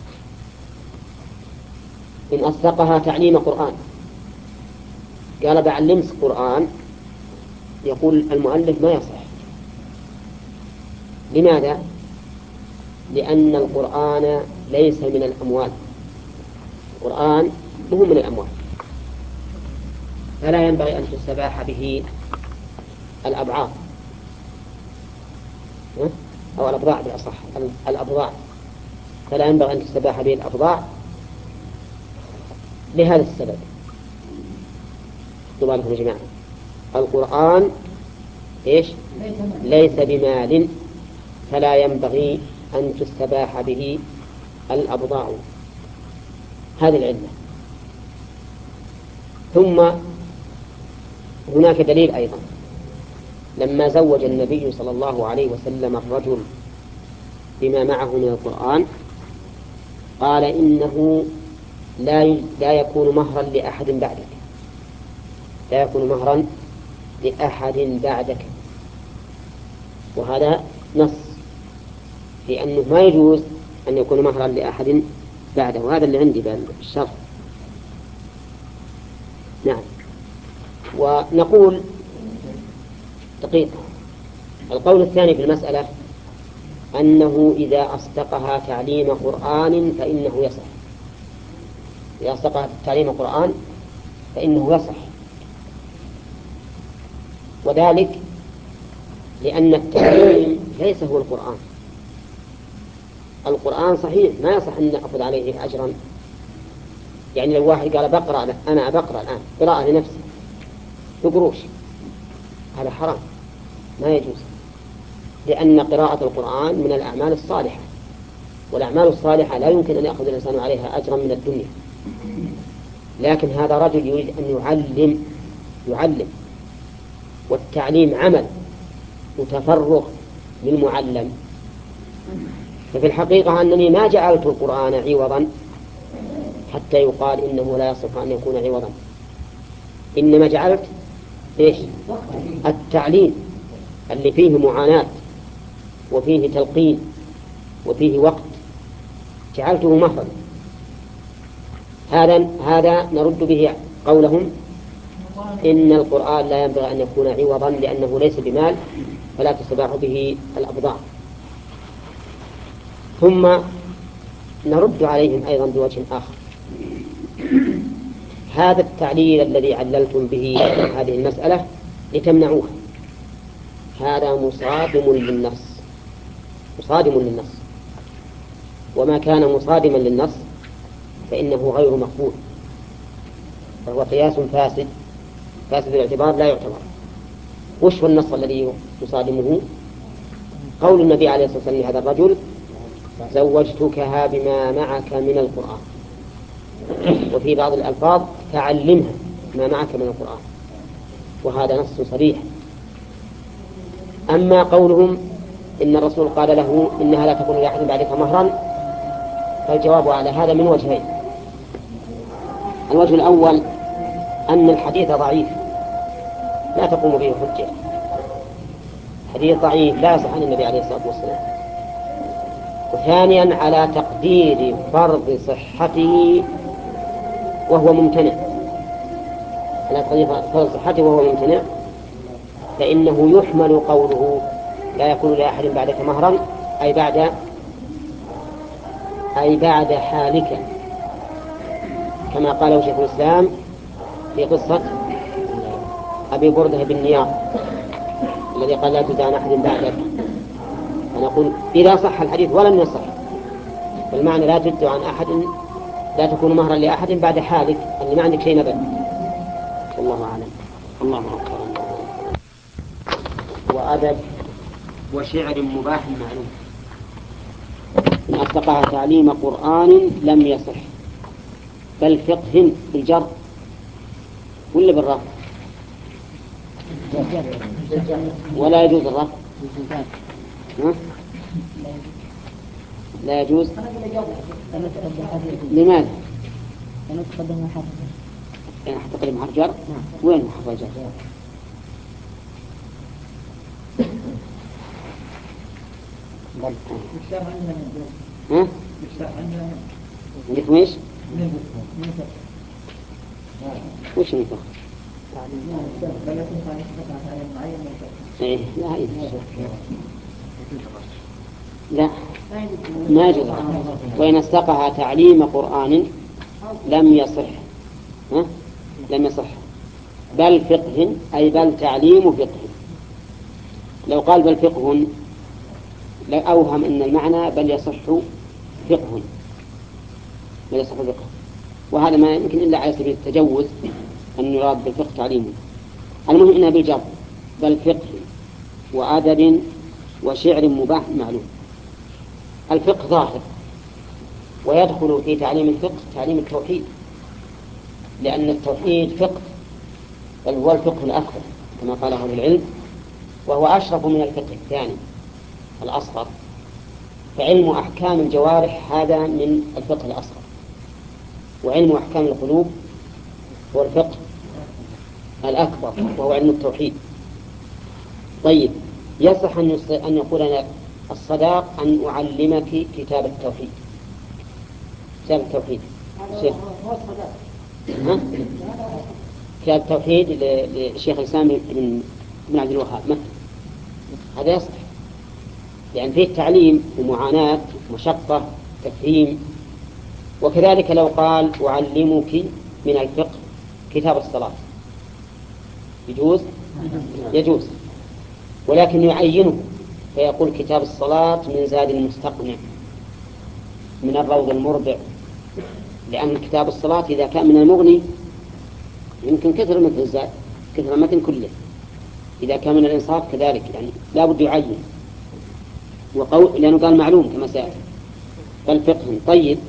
S1: إن أصدقها تعليم قرآن، قال بعلمك قرآن، يقول المؤلف ما يصح. لماذا؟ لأن القرآن ليس من الأموال، القرآن مو من الأموال، فلا ينبغي أن تستباح به الأبعاض أو الأبضاع بالأصح، الأبضاع، فلا ينبغي أن تستباح به الأبضاع لهذا السبب. طبعاً يا جماعة، القرآن إيش؟ ليس بمال، فلا ينبغي أن تستباح به الأبضاع، هذه العلة. ثم هناك دليل أيضا، لما زوج النبي صلى الله عليه وسلم الرجل بما معه من القرآن قال إنه لا لا يكون مهرا لأحد بعدك، لا يكون مهرا لأحد بعدك، وهذا نص في أنه ما يجوز أن يكون مهرا لأحد بعده، وهذا اللي عندي بالشرح. نعم. ونقول دقيقة، القول الثاني في المسألة أنه إذا أصدقها تعليم قرآن فإنه يصح، إذا أصدقها تعليم قرآن فإنه يصح، وذلك لأن التعليم ليس هو القرآن. القرآن صحيح ما يصح أن نأخذ عليه أجرا، يعني لو واحد قال بقرأ، أنا بقرأ الآن قراءة لنفسي بقروش، هذا حرام ما يجوز، لأن قراءة القرآن من الأعمال الصالحة، والأعمال الصالحة لا يمكن أن يأخذ الإنسان عليها أجرا من الدنيا. لكن هذا رجل يريد أن يعلم يعلم والتعليم عمل وتفرغ للمعلم، ففي الحقيقة أنني ما جعلت القرآن عوضا حتى يقال إنه لا يصح أن يكون عوضا، إنما جعلت إيش؟ التعليم اللي فيه معاناة وفيه تلقين وفيه وقت جعلته مهرا. هذا هذا نرد به قولهم إن القرآن لا ينبغي أن يكون عوضا لأنه ليس بمال فلا تستباح به الأبضاع. ثم نرد عليهم أيضا بوجه آخر، هذا التعليل الذي عللتم به هذه المسألة لتمنعوه هذا مصادم للنص، مصادم للنص، وما كان مصادما للنص فإنه غير مقبول، فهو قياس فاسد فاسد الاعتبار لا يعتبر. وش هو النص الذي يصادمه؟ قول النبي عليه الصلاة والسلام لهذا الرجل زوجتكها بما معك من القرآن، وفي بعض الألفاظ تعلمها ما معك من القرآن، وهذا نص صريح. أما قولهم إن الرسول قال له إنها لا تكون لأحد بعدك مهرا، فالجواب على هذا من وجهين. الوجه الأول أن الحديث ضعيف لا تقوم به حجة، حديث ضعيف لا يصح عن النبي عليه الصلاة والسلام. وثانيا على تقدير فرض صحته وهو ممتنع، على تقدير فرض صحته وهو ممتنع، فإنه يحمل قوله لا يكون لأحد بعدك مهرا أي بعد أي بعد حالك، كما قاله شيخ الإسلام في قصة أبي بردة بن نيار الذي قال لا تدان أحد بعدك. فنقول إذا صح الحديث ولم يصح، فالمعنى لا تدع عن أحد، لا تكون مهرا لأحد بعد حالك، أن ما عندك شيء نبل. والله أعلم. الله أكبر. وأدب وشعر مباح معلوم، إن أصدقها تعليم قرآن لم يصح، بل فقه بالجر ولا بالرفع؟ ولا يجوز الرفع؟ لا يجوز. لماذا؟
S6: لأنه تقدم حرف
S1: يعني تقدم حرف جر؟ وين حرف الجر؟ ها؟ عندكم ايش؟ وش نفخ؟ إيه لا إيه. لا ما يجوز. وإن استقها تعليم قرآن لم يصح. ها؟ لم يصح. بل فقه أي بل تعليم فقه. لو قال بل فقه لأوهم أن المعنى بل يصح فقه، بل يصح فقه، وهذا ما يمكن إلا على سبيل التجوز أن يراد بالفقه تعليمه. المهم إنها بالجر، بل فقه وأدب وشعر مباح معلوم. الفقه ظاهر، ويدخل في تعليم الفقه تعليم التوحيد، لأن التوحيد فقه، بل هو الفقه الأكبر كما قاله أهل العلم، وهو أشرف من الفقه الثاني الأصغر. فعلم أحكام الجوارح هذا من الفقه الأصغر، وعلم أحكام القلوب هو الفقه الأكبر وهو علم التوحيد. طيب، يصح أن يقول أنا الصداق أن أعلمك كتاب التوحيد. كتاب التوحيد شيخ ها؟ كتاب التوحيد للشيخ الإسلام بن بن عبد الوهاب مثلا، هذا يصح، لأن فيه تعليم ومعاناة ومشقة تفهيم. وكذلك لو قال أعلمك من الفقه كتاب الصلاة يجوز؟ يجوز، ولكن يعينه فيقول كتاب الصلاة من زاد المستقنع، من الروض المربع، لأن كتاب الصلاة إذا كان من المغني يمكن كثر مثل الزاد، كثر مثل كله. إذا كان من الإنصاف كذلك، يعني لا بد يعين، وقول لأنه قال معلوم كما سأل. فالفقه طيب.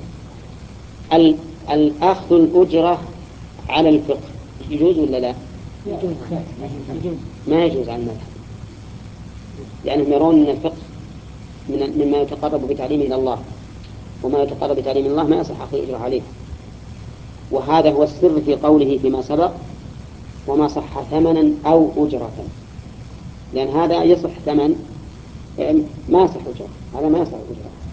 S1: الأخذ الأجرة على الفقه يجوز ولا لا؟ يجوز. ما يجوز على المذهب، لأنهم يرون أن الفقه من مما يتقرب بتعليمه إلى الله، وما يتقرب بتعليم الله ما يصح أخذ الأجرة عليه. وهذا هو السر في قوله فيما سبق وما صح ثمنا أو أجرة، لأن هذا يصح ثمن ما يصح أجرة، هذا ما يصح أجرة.